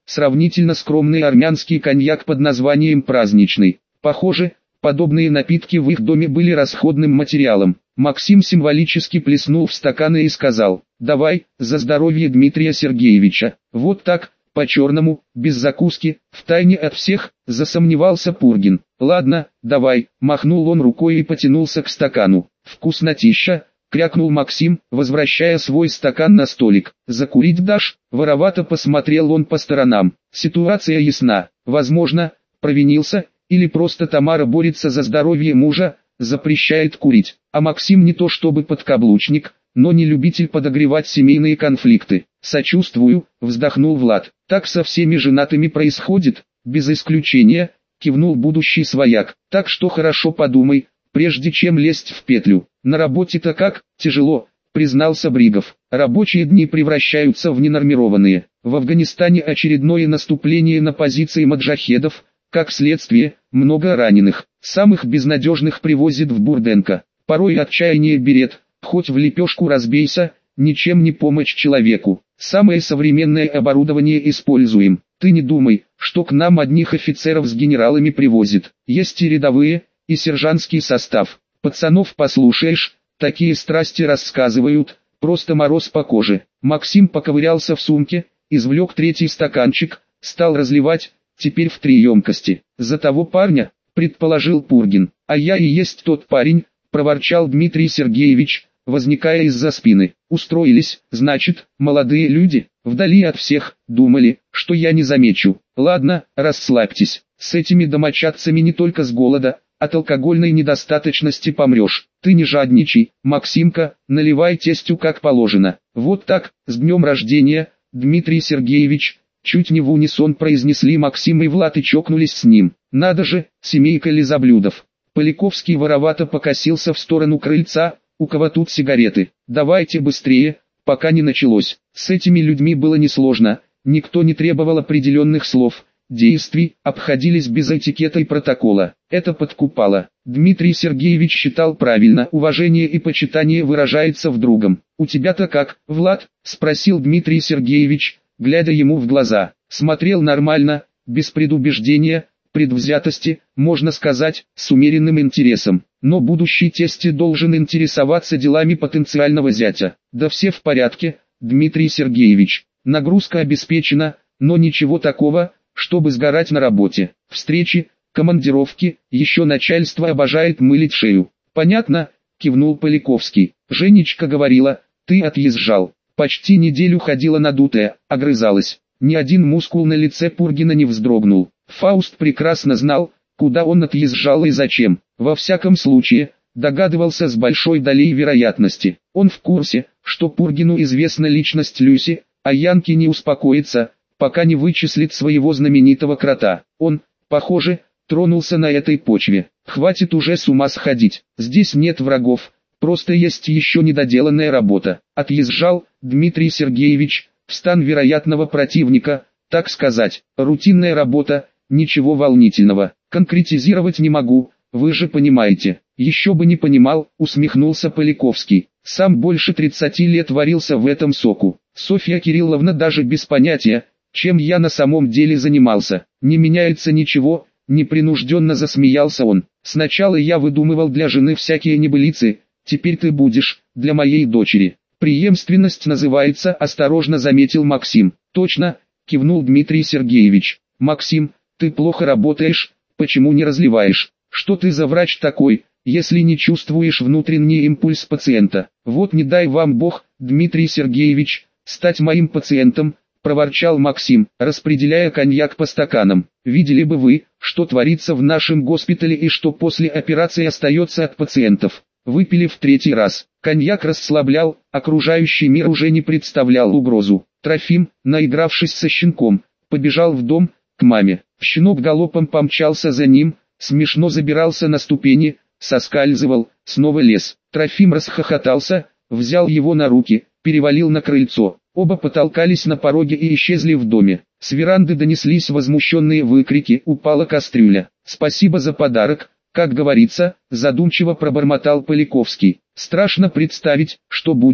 сравнительно скромный армянский коньяк под названием «Праздничный». Похоже, подобные напитки в их доме были расходным материалом. Максим символически плеснул в стаканы и сказал: «Давай, за здоровье Дмитрия Сергеевича». Вот так, по-черному, без закуски, втайне от всех, засомневался Пургин. «Ладно, давай», махнул он рукой и потянулся к стакану. «Вкуснотища», крякнул Максим, возвращая свой стакан на столик. «Закурить дашь?» Воровато посмотрел он по сторонам. Ситуация ясна. Возможно, провинился, или просто Тамара борется за здоровье мужа, запрещает курить. А Максим не то чтобы подкаблучник, но не любитель подогревать семейные конфликты. «Сочувствую», вздохнул Влад. «Так со всеми женатыми происходит, без исключения», кивнул будущий свояк. «Так что хорошо подумай, прежде чем лезть в петлю. На работе-то как? Тяжело», признался Бригов. «Рабочие дни превращаются в ненормированные. В Афганистане очередное наступление на позиции маджахедов, как следствие, много раненых. Самых безнадежных привозят в Бурденко. Порой отчаяние берет, хоть в лепешку разбейся, ничем не помочь человеку. Самое современное оборудование используем. Ты не думай, что к нам одних офицеров с генералами привозят. Есть и рядовые, и сержантский состав. Пацанов послушаешь, такие страсти рассказывают, просто мороз по коже». Максим поковырялся в сумке, извлек третий стаканчик, стал разливать, теперь в три емкости. «За того парня», предположил Пургин. «А я и есть тот парень», проворчал Дмитрий Сергеевич, возникая из-за спины. «Устроились, значит, молодые люди, вдали от всех, думали, что я не замечу. Ладно, расслабьтесь, с этими домочадцами не только с голода, от алкогольной недостаточности помрешь. Ты не жадничай, Максимка, наливай тестю как положено». «Вот так, с днем рождения, Дмитрий Сергеевич», чуть не в унисон произнесли Максим и Влад и чокнулись с ним. «Надо же, семейка лизоблюдов». Поляковский воровато покосился в сторону крыльца. «У кого тут сигареты? Давайте быстрее, пока не началось». С этими людьми было несложно, никто не требовал определенных слов, действий, обходились без этикета и протокола. Это подкупало. Дмитрий Сергеевич считал правильно, уважение и почитание выражается в другом. «У тебя-то как, Влад?» – спросил Дмитрий Сергеевич, глядя ему в глаза. Смотрел нормально, без предубеждения, предвзятости, можно сказать, с умеренным интересом. Но будущий тесть должен интересоваться делами потенциального зятя. «Да все в порядке, Дмитрий Сергеевич. Нагрузка обеспечена, но ничего такого, чтобы сгорать на работе. Встречи, командировки, еще начальство обожает мылить шею». «Понятно», кивнул Поляковский. «Женечка говорила, ты отъезжал. Почти неделю ходила надутая, огрызалась». Ни один мускул на лице Пургина не вздрогнул. Фауст прекрасно знал, куда он отъезжал и зачем. Во всяком случае, догадывался с большой долей вероятности. Он в курсе, что Пургину известна личность Люси, а Янки не успокоится, пока не вычислит своего знаменитого крота. Он, похоже, тронулся на этой почве. Хватит уже с ума сходить. Здесь нет врагов, просто есть еще недоделанная работа. Отъезжал Дмитрий Сергеевич в стан вероятного противника, так сказать. Рутинная работа, ничего волнительного. Конкретизировать не могу, вы же понимаете. Еще бы не понимал, усмехнулся Поляковский. Сам больше тридцати лет варился в этом соку. Софья Кирилловна даже без понятия, чем я на самом деле занимался. Не меняется ничего, непринужденно засмеялся он. Сначала я выдумывал для жены всякие небылицы, теперь ты будешь, для моей дочери. Преемственность называется, осторожно заметил Максим. Точно, кивнул Дмитрий Сергеевич. Максим, ты плохо работаешь, почему не разливаешь? Что ты за врач такой, если не чувствуешь внутренний импульс пациента? Вот не дай вам Бог, Дмитрий Сергеевич, стать моим пациентом, проворчал Максим, распределяя коньяк по стаканам. Видели бы вы, что творится в нашем госпитале и что после операции остается от пациентов. Выпили в третий раз. Коньяк расслаблял, окружающий мир уже не представлял угрозу. Трофим, наигравшись со щенком, побежал в дом, к маме. Щенок галопом помчался за ним, смешно забирался на ступени, соскальзывал, снова лез. Трофим расхохотался, взял его на руки, перевалил на крыльцо. Оба потолкались на пороге и исчезли в доме. С веранды донеслись возмущенные выкрики, упала кастрюля. «Спасибо за подарок», как говорится, задумчиво пробормотал Поляковский. «Страшно представить, что будет,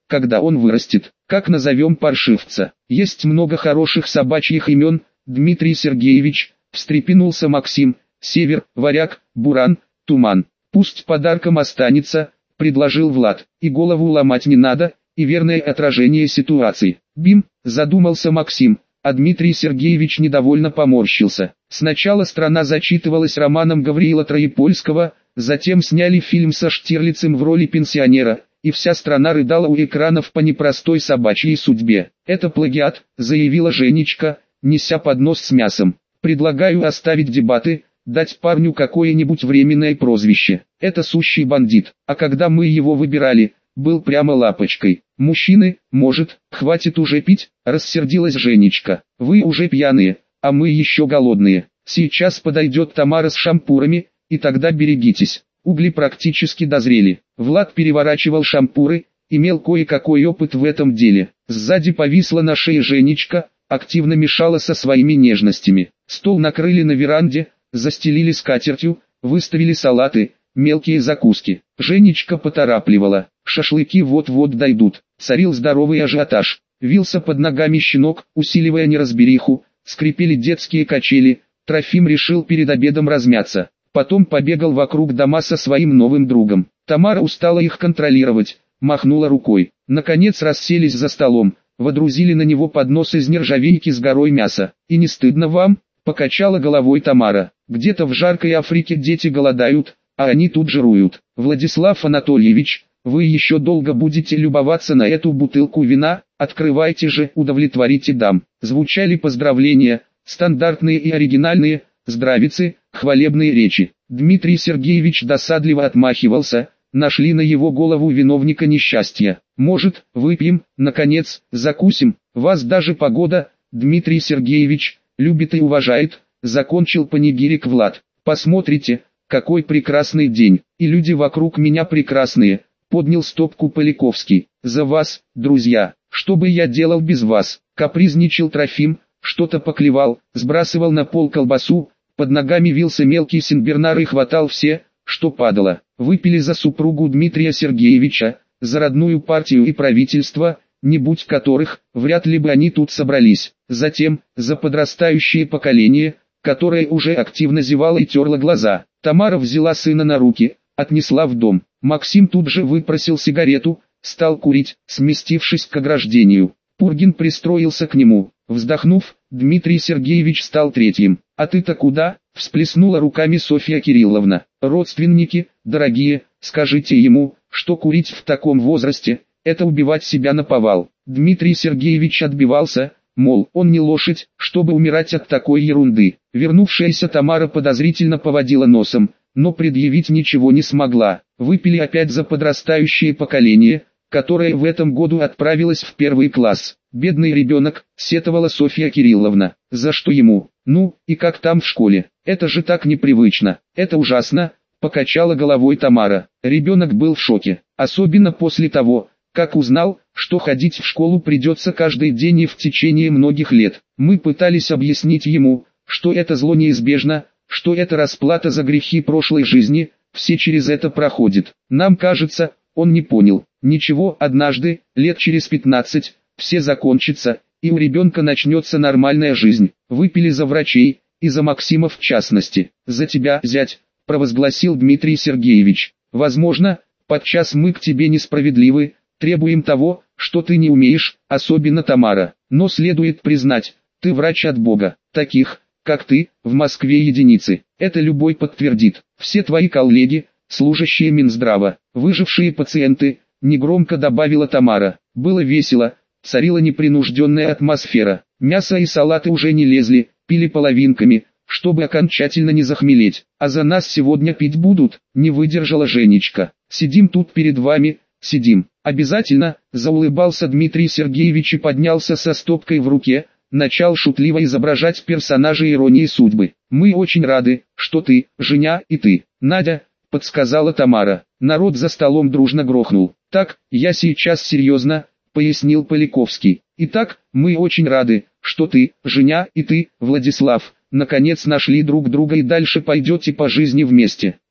когда он вырастет. Как назовем паршивца? Есть много хороших собачьих имен, Дмитрий Сергеевич, встрепенулся Максим. Север, Варяг, Буран, Туман. Пусть подарком останется, предложил Влад. И голову ломать не надо, и верное отражение ситуации. Бим, задумался Максим, а Дмитрий Сергеевич недовольно поморщился. Сначала страна зачитывалась романом Гавриила Троепольского, затем сняли фильм со Штирлицем в роли пенсионера, и вся страна рыдала у экранов по непростой собачьей судьбе. «Это плагиат», заявила Женечка, неся поднос с мясом. «Предлагаю оставить дебаты, дать парню какое-нибудь временное прозвище. Это сущий бандит, а когда мы его выбирали, был прямо лапочкой. Мужчины, может, хватит уже пить?» – рассердилась Женечка. «Вы уже пьяные, а мы еще голодные. Сейчас подойдет Тамара с шампурами, и тогда берегитесь». Угли практически дозрели. Влад переворачивал шампуры, имел кое-какой опыт в этом деле. Сзади повисла на шее Женечка, активно мешала со своими нежностями. Стол накрыли на веранде, застелили скатертью, выставили салаты, мелкие закуски. Женечка поторапливала. Шашлыки вот-вот дойдут. Царил здоровый ажиотаж. Вился под ногами щенок, усиливая неразбериху. Скрипели детские качели. Трофим решил перед обедом размяться. Потом побегал вокруг дома со своим новым другом. Тамара устала их контролировать, махнула рукой. Наконец расселись за столом, водрузили на него поднос из нержавейки с горой мяса. «И не стыдно вам?» – покачала головой Тамара. «Где-то в жаркой Африке дети голодают, а они тут жируют. Владислав Анатольевич, вы еще долго будете любоваться на эту бутылку вина, открывайте же, удовлетворите дам». Звучали поздравления, стандартные и оригинальные, здравицы, хвалебные речи. Дмитрий Сергеевич досадливо отмахивался, нашли на его голову виновника несчастья. «Может, выпьем, наконец, закусим, вас даже погода, Дмитрий Сергеевич, любит и уважает», закончил панигирик Влад. «Посмотрите, какой прекрасный день, и люди вокруг меня прекрасные», поднял стопку Поляковский. «За вас, друзья, что бы я делал без вас?» Капризничал Трофим, что-то поклевал, сбрасывал на пол колбасу, под ногами вился мелкий сенбернар и хватал все, что падало. Выпили за супругу Дмитрия Сергеевича, за родную партию и правительство, не будь которых, вряд ли бы они тут собрались. Затем, за подрастающее поколение, которое уже активно зевало и терло глаза. Тамара взяла сына на руки, отнесла в дом. Максим тут же выпросил сигарету, стал курить, сместившись к ограждению. Пургин пристроился к нему. Вздохнув, Дмитрий Сергеевич стал третьим. «А ты-то куда?» – всплеснула руками Софья Кирилловна. «Родственники, дорогие, скажите ему, что курить в таком возрасте – это убивать себя наповал». Дмитрий Сергеевич отбивался, мол, он не лошадь, чтобы умирать от такой ерунды. Вернувшаяся Тамара подозрительно поводила носом, но предъявить ничего не смогла. Выпили опять за подрастающее поколение, которое в этом году отправилось в первый класс. «Бедный ребенок», — сетовала Софья Кирилловна. «За что ему? Ну, и как там в школе? Это же так непривычно, это ужасно», — покачала головой Тамара. Ребенок был в шоке, особенно после того, как узнал, что ходить в школу придется каждый день и в течение многих лет. Мы пытались объяснить ему, что это зло неизбежно, что это расплата за грехи прошлой жизни, все через это проходят. Нам кажется, он не понял. Ничего, однажды, лет через пятнадцать, все закончится, и у ребенка начнется нормальная жизнь. Выпили за врачей, и за Максима в частности. «За тебя, зять», — провозгласил Дмитрий Сергеевич. «Возможно, подчас мы к тебе несправедливы, требуем того, что ты не умеешь, особенно Тамара. Но следует признать, ты врач от Бога. Таких, как ты, в Москве единицы. Это любой подтвердит. Все твои коллеги, служащие Минздрава, выжившие пациенты», — негромко добавила Тамара. Было весело, царила непринужденная атмосфера. Мясо и салаты уже не лезли, пили половинками, чтобы окончательно не захмелеть. «А за нас сегодня пить будут», — не выдержала Женечка. «Сидим тут перед вами, сидим. Обязательно», — заулыбался Дмитрий Сергеевич и поднялся со стопкой в руке, начал шутливо изображать персонажа иронии судьбы. «Мы очень рады, что ты, Женя, и ты, Надя», — подсказала Тамара. Народ за столом дружно грохнул. «Так, я сейчас серьезно», — пояснил Поляковский. «Итак, мы очень рады, что ты, Женя, и ты, Владислав, наконец нашли друг друга и дальше пойдете по жизни вместе.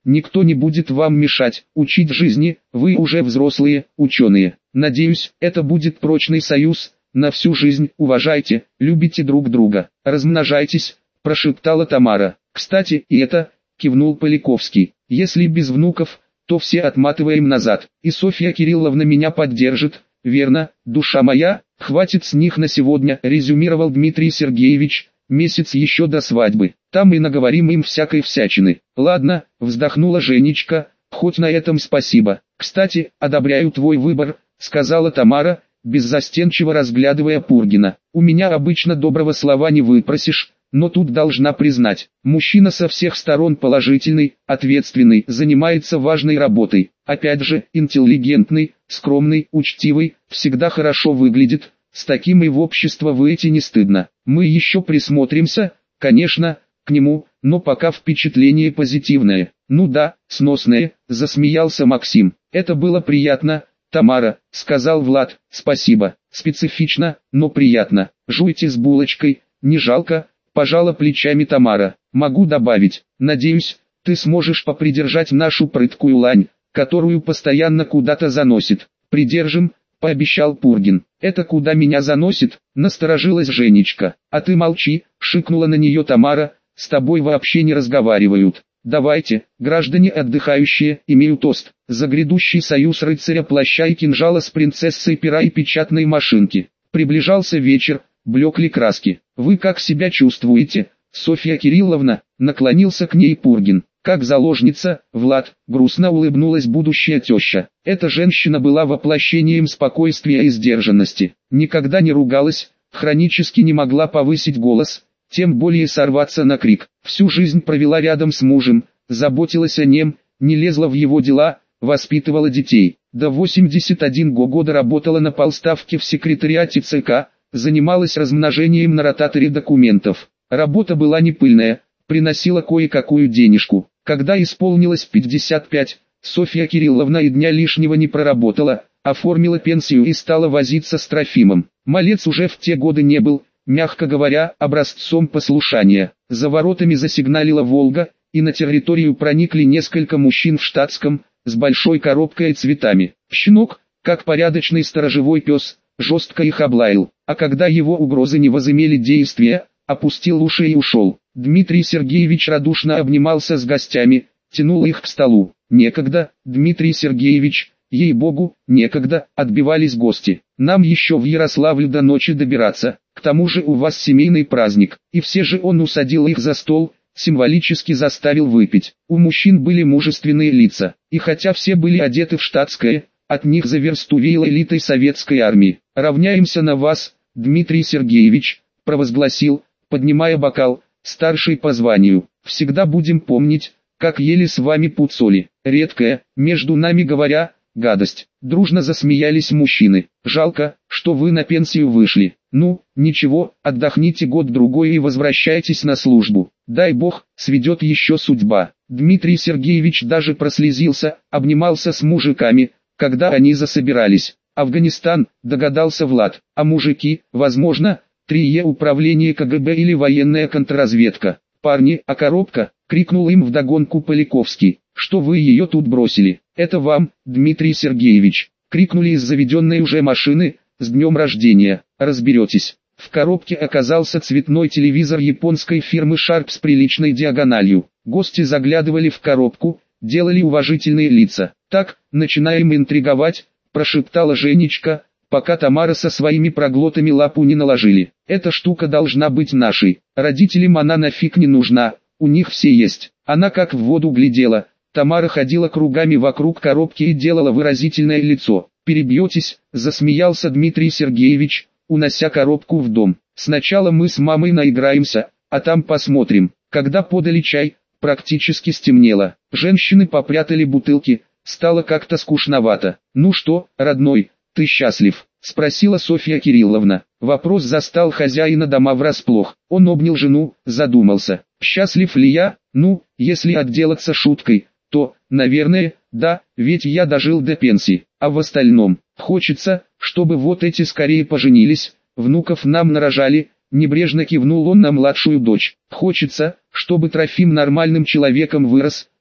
никто не будет вам мешать, учить жизни, вы уже взрослые, ученые. Надеюсь, это будет прочный союз, на всю жизнь. Уважайте, любите друг друга, размножайтесь, прошептала Тамара. Кстати, и это, кивнул Поляковский, если без внуков, то все отматываем назад, и Софья Кирилловна меня поддержит, верно, душа моя, хватит с них на сегодня, резюмировал Дмитрий Сергеевич, месяц еще до свадьбы, там и наговорим им всякой всячины. Ладно, вздохнула Женечка, хоть на этом спасибо. Кстати, одобряю твой выбор, сказала Тамара, беззастенчиво разглядывая Пургина. У меня обычно доброго слова не выпросишь, но тут должна признать, мужчина со всех сторон положительный, ответственный, занимается важной работой, опять же, интеллигентный, скромный, учтивый, всегда хорошо выглядит, с таким и в общество выйти не стыдно. Мы еще присмотримся, конечно, к нему, но пока впечатление позитивное. Ну да, сносное, засмеялся Максим. Это было приятно, Тамара, сказал Влад. Спасибо, специфично, но приятно. Жуйте с булочкой, не жалко. Пожала плечами Тамара. Могу добавить, надеюсь, ты сможешь попридержать нашу прыткую лань, которую постоянно куда-то заносит. Придержим, пообещал Пургин. Это куда меня заносит? Насторожилась Женечка. А ты молчи, шикнула на нее Тамара, с тобой вообще не разговаривают. Давайте, граждане отдыхающие, имею тост за грядущий союз рыцаря плаща и кинжала с принцессой пера и печатной машинки. Приближался вечер. Блекли краски. Вы как себя чувствуете, Софья Кирилловна? Наклонился к ней Пургин. Как заложница, Влад, грустно улыбнулась будущая теща. Эта женщина была воплощением спокойствия и сдержанности. Никогда не ругалась, хронически не могла повысить голос, тем более сорваться на крик. Всю жизнь провела рядом с мужем, заботилась о нем, не лезла в его дела, воспитывала детей. До восемьдесят первого года работала на полставке в секретариате ЦК, занималась размножением на ротаторе документов. Работа была не пыльная, приносила кое-какую денежку. Когда исполнилось пятьдесят пять, Софья Кирилловна и дня лишнего не проработала, оформила пенсию и стала возиться с Трофимом. Малец уже в те годы не был, мягко говоря, образцом послушания. За воротами засигналила «Волга», и на территорию проникли несколько мужчин в штатском, с большой коробкой и цветами. Щенок, как порядочный сторожевой пес, жестко их облаял, а когда его угрозы не возымели действия, опустил уши и ушел. Дмитрий Сергеевич радушно обнимался с гостями, тянул их к столу. Некогда, Дмитрий Сергеевич, ей-богу, некогда, отбивались гости. Нам еще в Ярославль до ночи добираться, к тому же у вас семейный праздник. И все же он усадил их за стол, символически заставил выпить. У мужчин были мужественные лица, и хотя все были одеты в штатское, от них за версту веяло элитой советской армии. «Равняемся на вас, Дмитрий Сергеевич», — провозгласил, поднимая бокал, старший по званию. «Всегда будем помнить, как ели с вами пуцоли. Редкая, между нами говоря, гадость». Дружно засмеялись мужчины. «Жалко, что вы на пенсию вышли. Ну, ничего, отдохните год-другой и возвращайтесь на службу. Дай бог, сведет еще судьба». Дмитрий Сергеевич даже прослезился, обнимался с мужиками, когда они засобирались. «Афганистан», догадался Влад, «а мужики, возможно, три Е управление КГБ или военная контрразведка». «Парни, а коробка?» — крикнул им вдогонку Поляковский. «Что вы ее тут бросили?» «Это вам, Дмитрий Сергеевич!» — крикнули из заведенной уже машины. «С днем рождения! Разберетесь!» В коробке оказался цветной телевизор японской фирмы Sharp с приличной диагональю. Гости заглядывали в коробку, делали уважительные лица. «Так, начинаем интриговать», — прошептала Женечка, пока Тамара со своими проглотами лапу не наложили. «Эта штука должна быть нашей. Родителям она нафиг не нужна, у них все есть». Она как в воду глядела. Тамара ходила кругами вокруг коробки и делала выразительное лицо. «Перебьетесь», — засмеялся Дмитрий Сергеевич, унося коробку в дом. «Сначала мы с мамой наиграемся, а там посмотрим». Когда подали чай, практически стемнело. Женщины попрятали бутылки, стало как-то скучновато. «Ну что, родной, ты счастлив?» — спросила Софья Кирилловна. Вопрос застал хозяина дома врасплох. Он обнял жену, задумался. «Счастлив ли я? Ну, если отделаться шуткой, то, наверное, да, ведь я дожил до пенсии. А в остальном, хочется, чтобы вот эти скорее поженились, внуков нам нарожали». Небрежно кивнул он на младшую дочь. «Хочется, чтобы Трофим нормальным человеком вырос,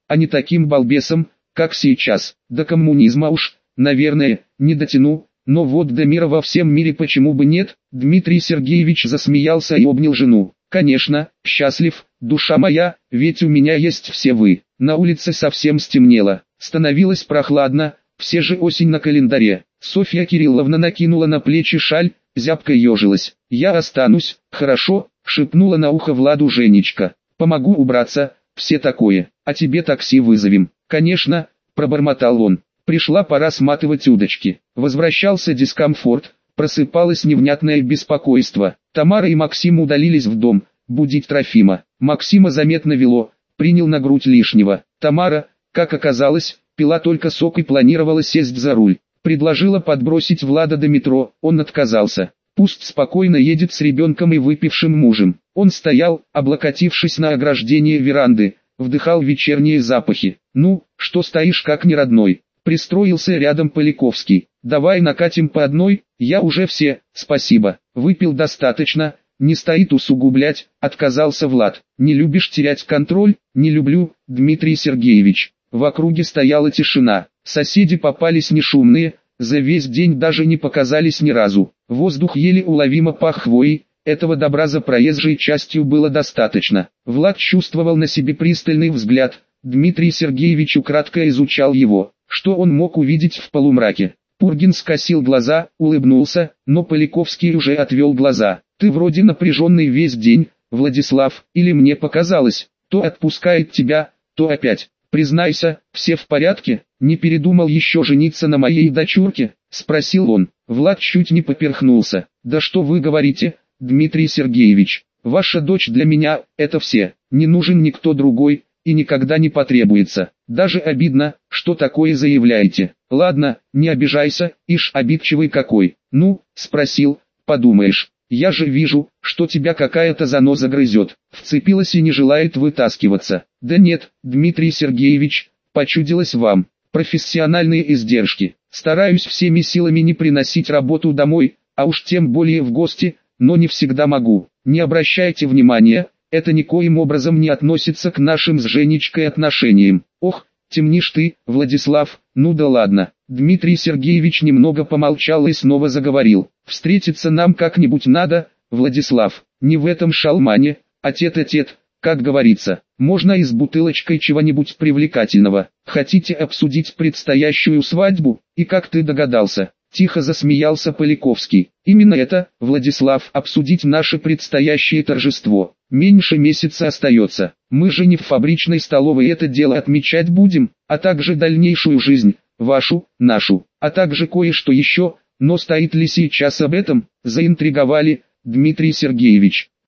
а не таким балбесом, как сейчас. До коммунизма уж, наверное, не дотяну, но вот до мира во всем мире почему бы нет? Дмитрий Сергеевич засмеялся и обнял жену. Конечно, счастлив, душа моя, ведь у меня есть все вы. На улице совсем стемнело, становилось прохладно, все же осень на календаре. Софья Кирилловна накинула на плечи шаль, зябко ежилась. «Я останусь, хорошо?» — шепнула на ухо Владу Женечка. «Помогу убраться, все такое, а тебе такси вызовем». «Конечно», — пробормотал он. Пришла пора сматывать удочки. Возвращался дискомфорт, просыпалось невнятное беспокойство. Тамара и Максим удалились в дом, будить Трофима. Максима заметно вело, принял на грудь лишнего. Тамара, как оказалось, пила только сок и планировала сесть за руль. Предложила подбросить Влада до метро, он отказался. Пусть спокойно едет с ребенком и выпившим мужем. Он стоял, облокотившись на ограждение веранды, вдыхал вечерние запахи. «Ну, что стоишь как неродной?» Пристроился рядом Поляковский. «Давай накатим по одной, я уже все, спасибо, выпил достаточно, не стоит усугублять», отказался Влад. «Не любишь терять контроль?» «Не люблю, Дмитрий Сергеевич». В округе стояла тишина, соседи попались не шумные, за весь день даже не показались ни разу. Воздух еле уловимо пах хвоей, этого добра за проезжей частью было достаточно. Влад чувствовал на себе пристальный взгляд, Дмитрий Сергеевич украдкой изучал его. Что он мог увидеть в полумраке? Пургин скосил глаза, улыбнулся, но Поляковский уже отвел глаза. «Ты вроде напряженный весь день, Владислав, или мне показалось, то отпускает тебя, то опять. Признайся, все в порядке? Не передумал еще жениться на моей дочурке?» — спросил он. Влад чуть не поперхнулся. «Да что вы говорите, Дмитрий Сергеевич, ваша дочь для меня — это все, не нужен никто другой, и никогда не потребуется. Даже обидно, что такое заявляете. Ладно, не обижайся, ишь обидчивый какой. Ну, спросил, подумаешь, я же вижу, что тебя какая-то заноза грызет, вцепилась и не желает вытаскиваться. Да нет, Дмитрий Сергеевич, почудилось вам. Профессиональные издержки. Стараюсь всеми силами не приносить работу домой, а уж тем более в гости, но не всегда могу. Не обращайте внимания. Это никоим образом не относится к нашим с Женечкой отношениям. Ох, темнишь ты, Владислав, ну да ладно. Дмитрий Сергеевич немного помолчал и снова заговорил. Встретиться нам как-нибудь надо, Владислав, не в этом шалмане, а тет-а-тет, как говорится. Можно и с бутылочкой чего-нибудь привлекательного. Хотите обсудить предстоящую свадьбу? И как ты догадался? Тихо засмеялся Поляковский. Именно это, Владислав, обсудить наше предстоящее торжество. Меньше месяца остается. Мы же не в фабричной столовой это дело отмечать будем, а также дальнейшую жизнь, вашу, нашу, а также кое-что еще, но стоит ли сейчас об этом, заинтриговали, Дмитрий Сергеевич.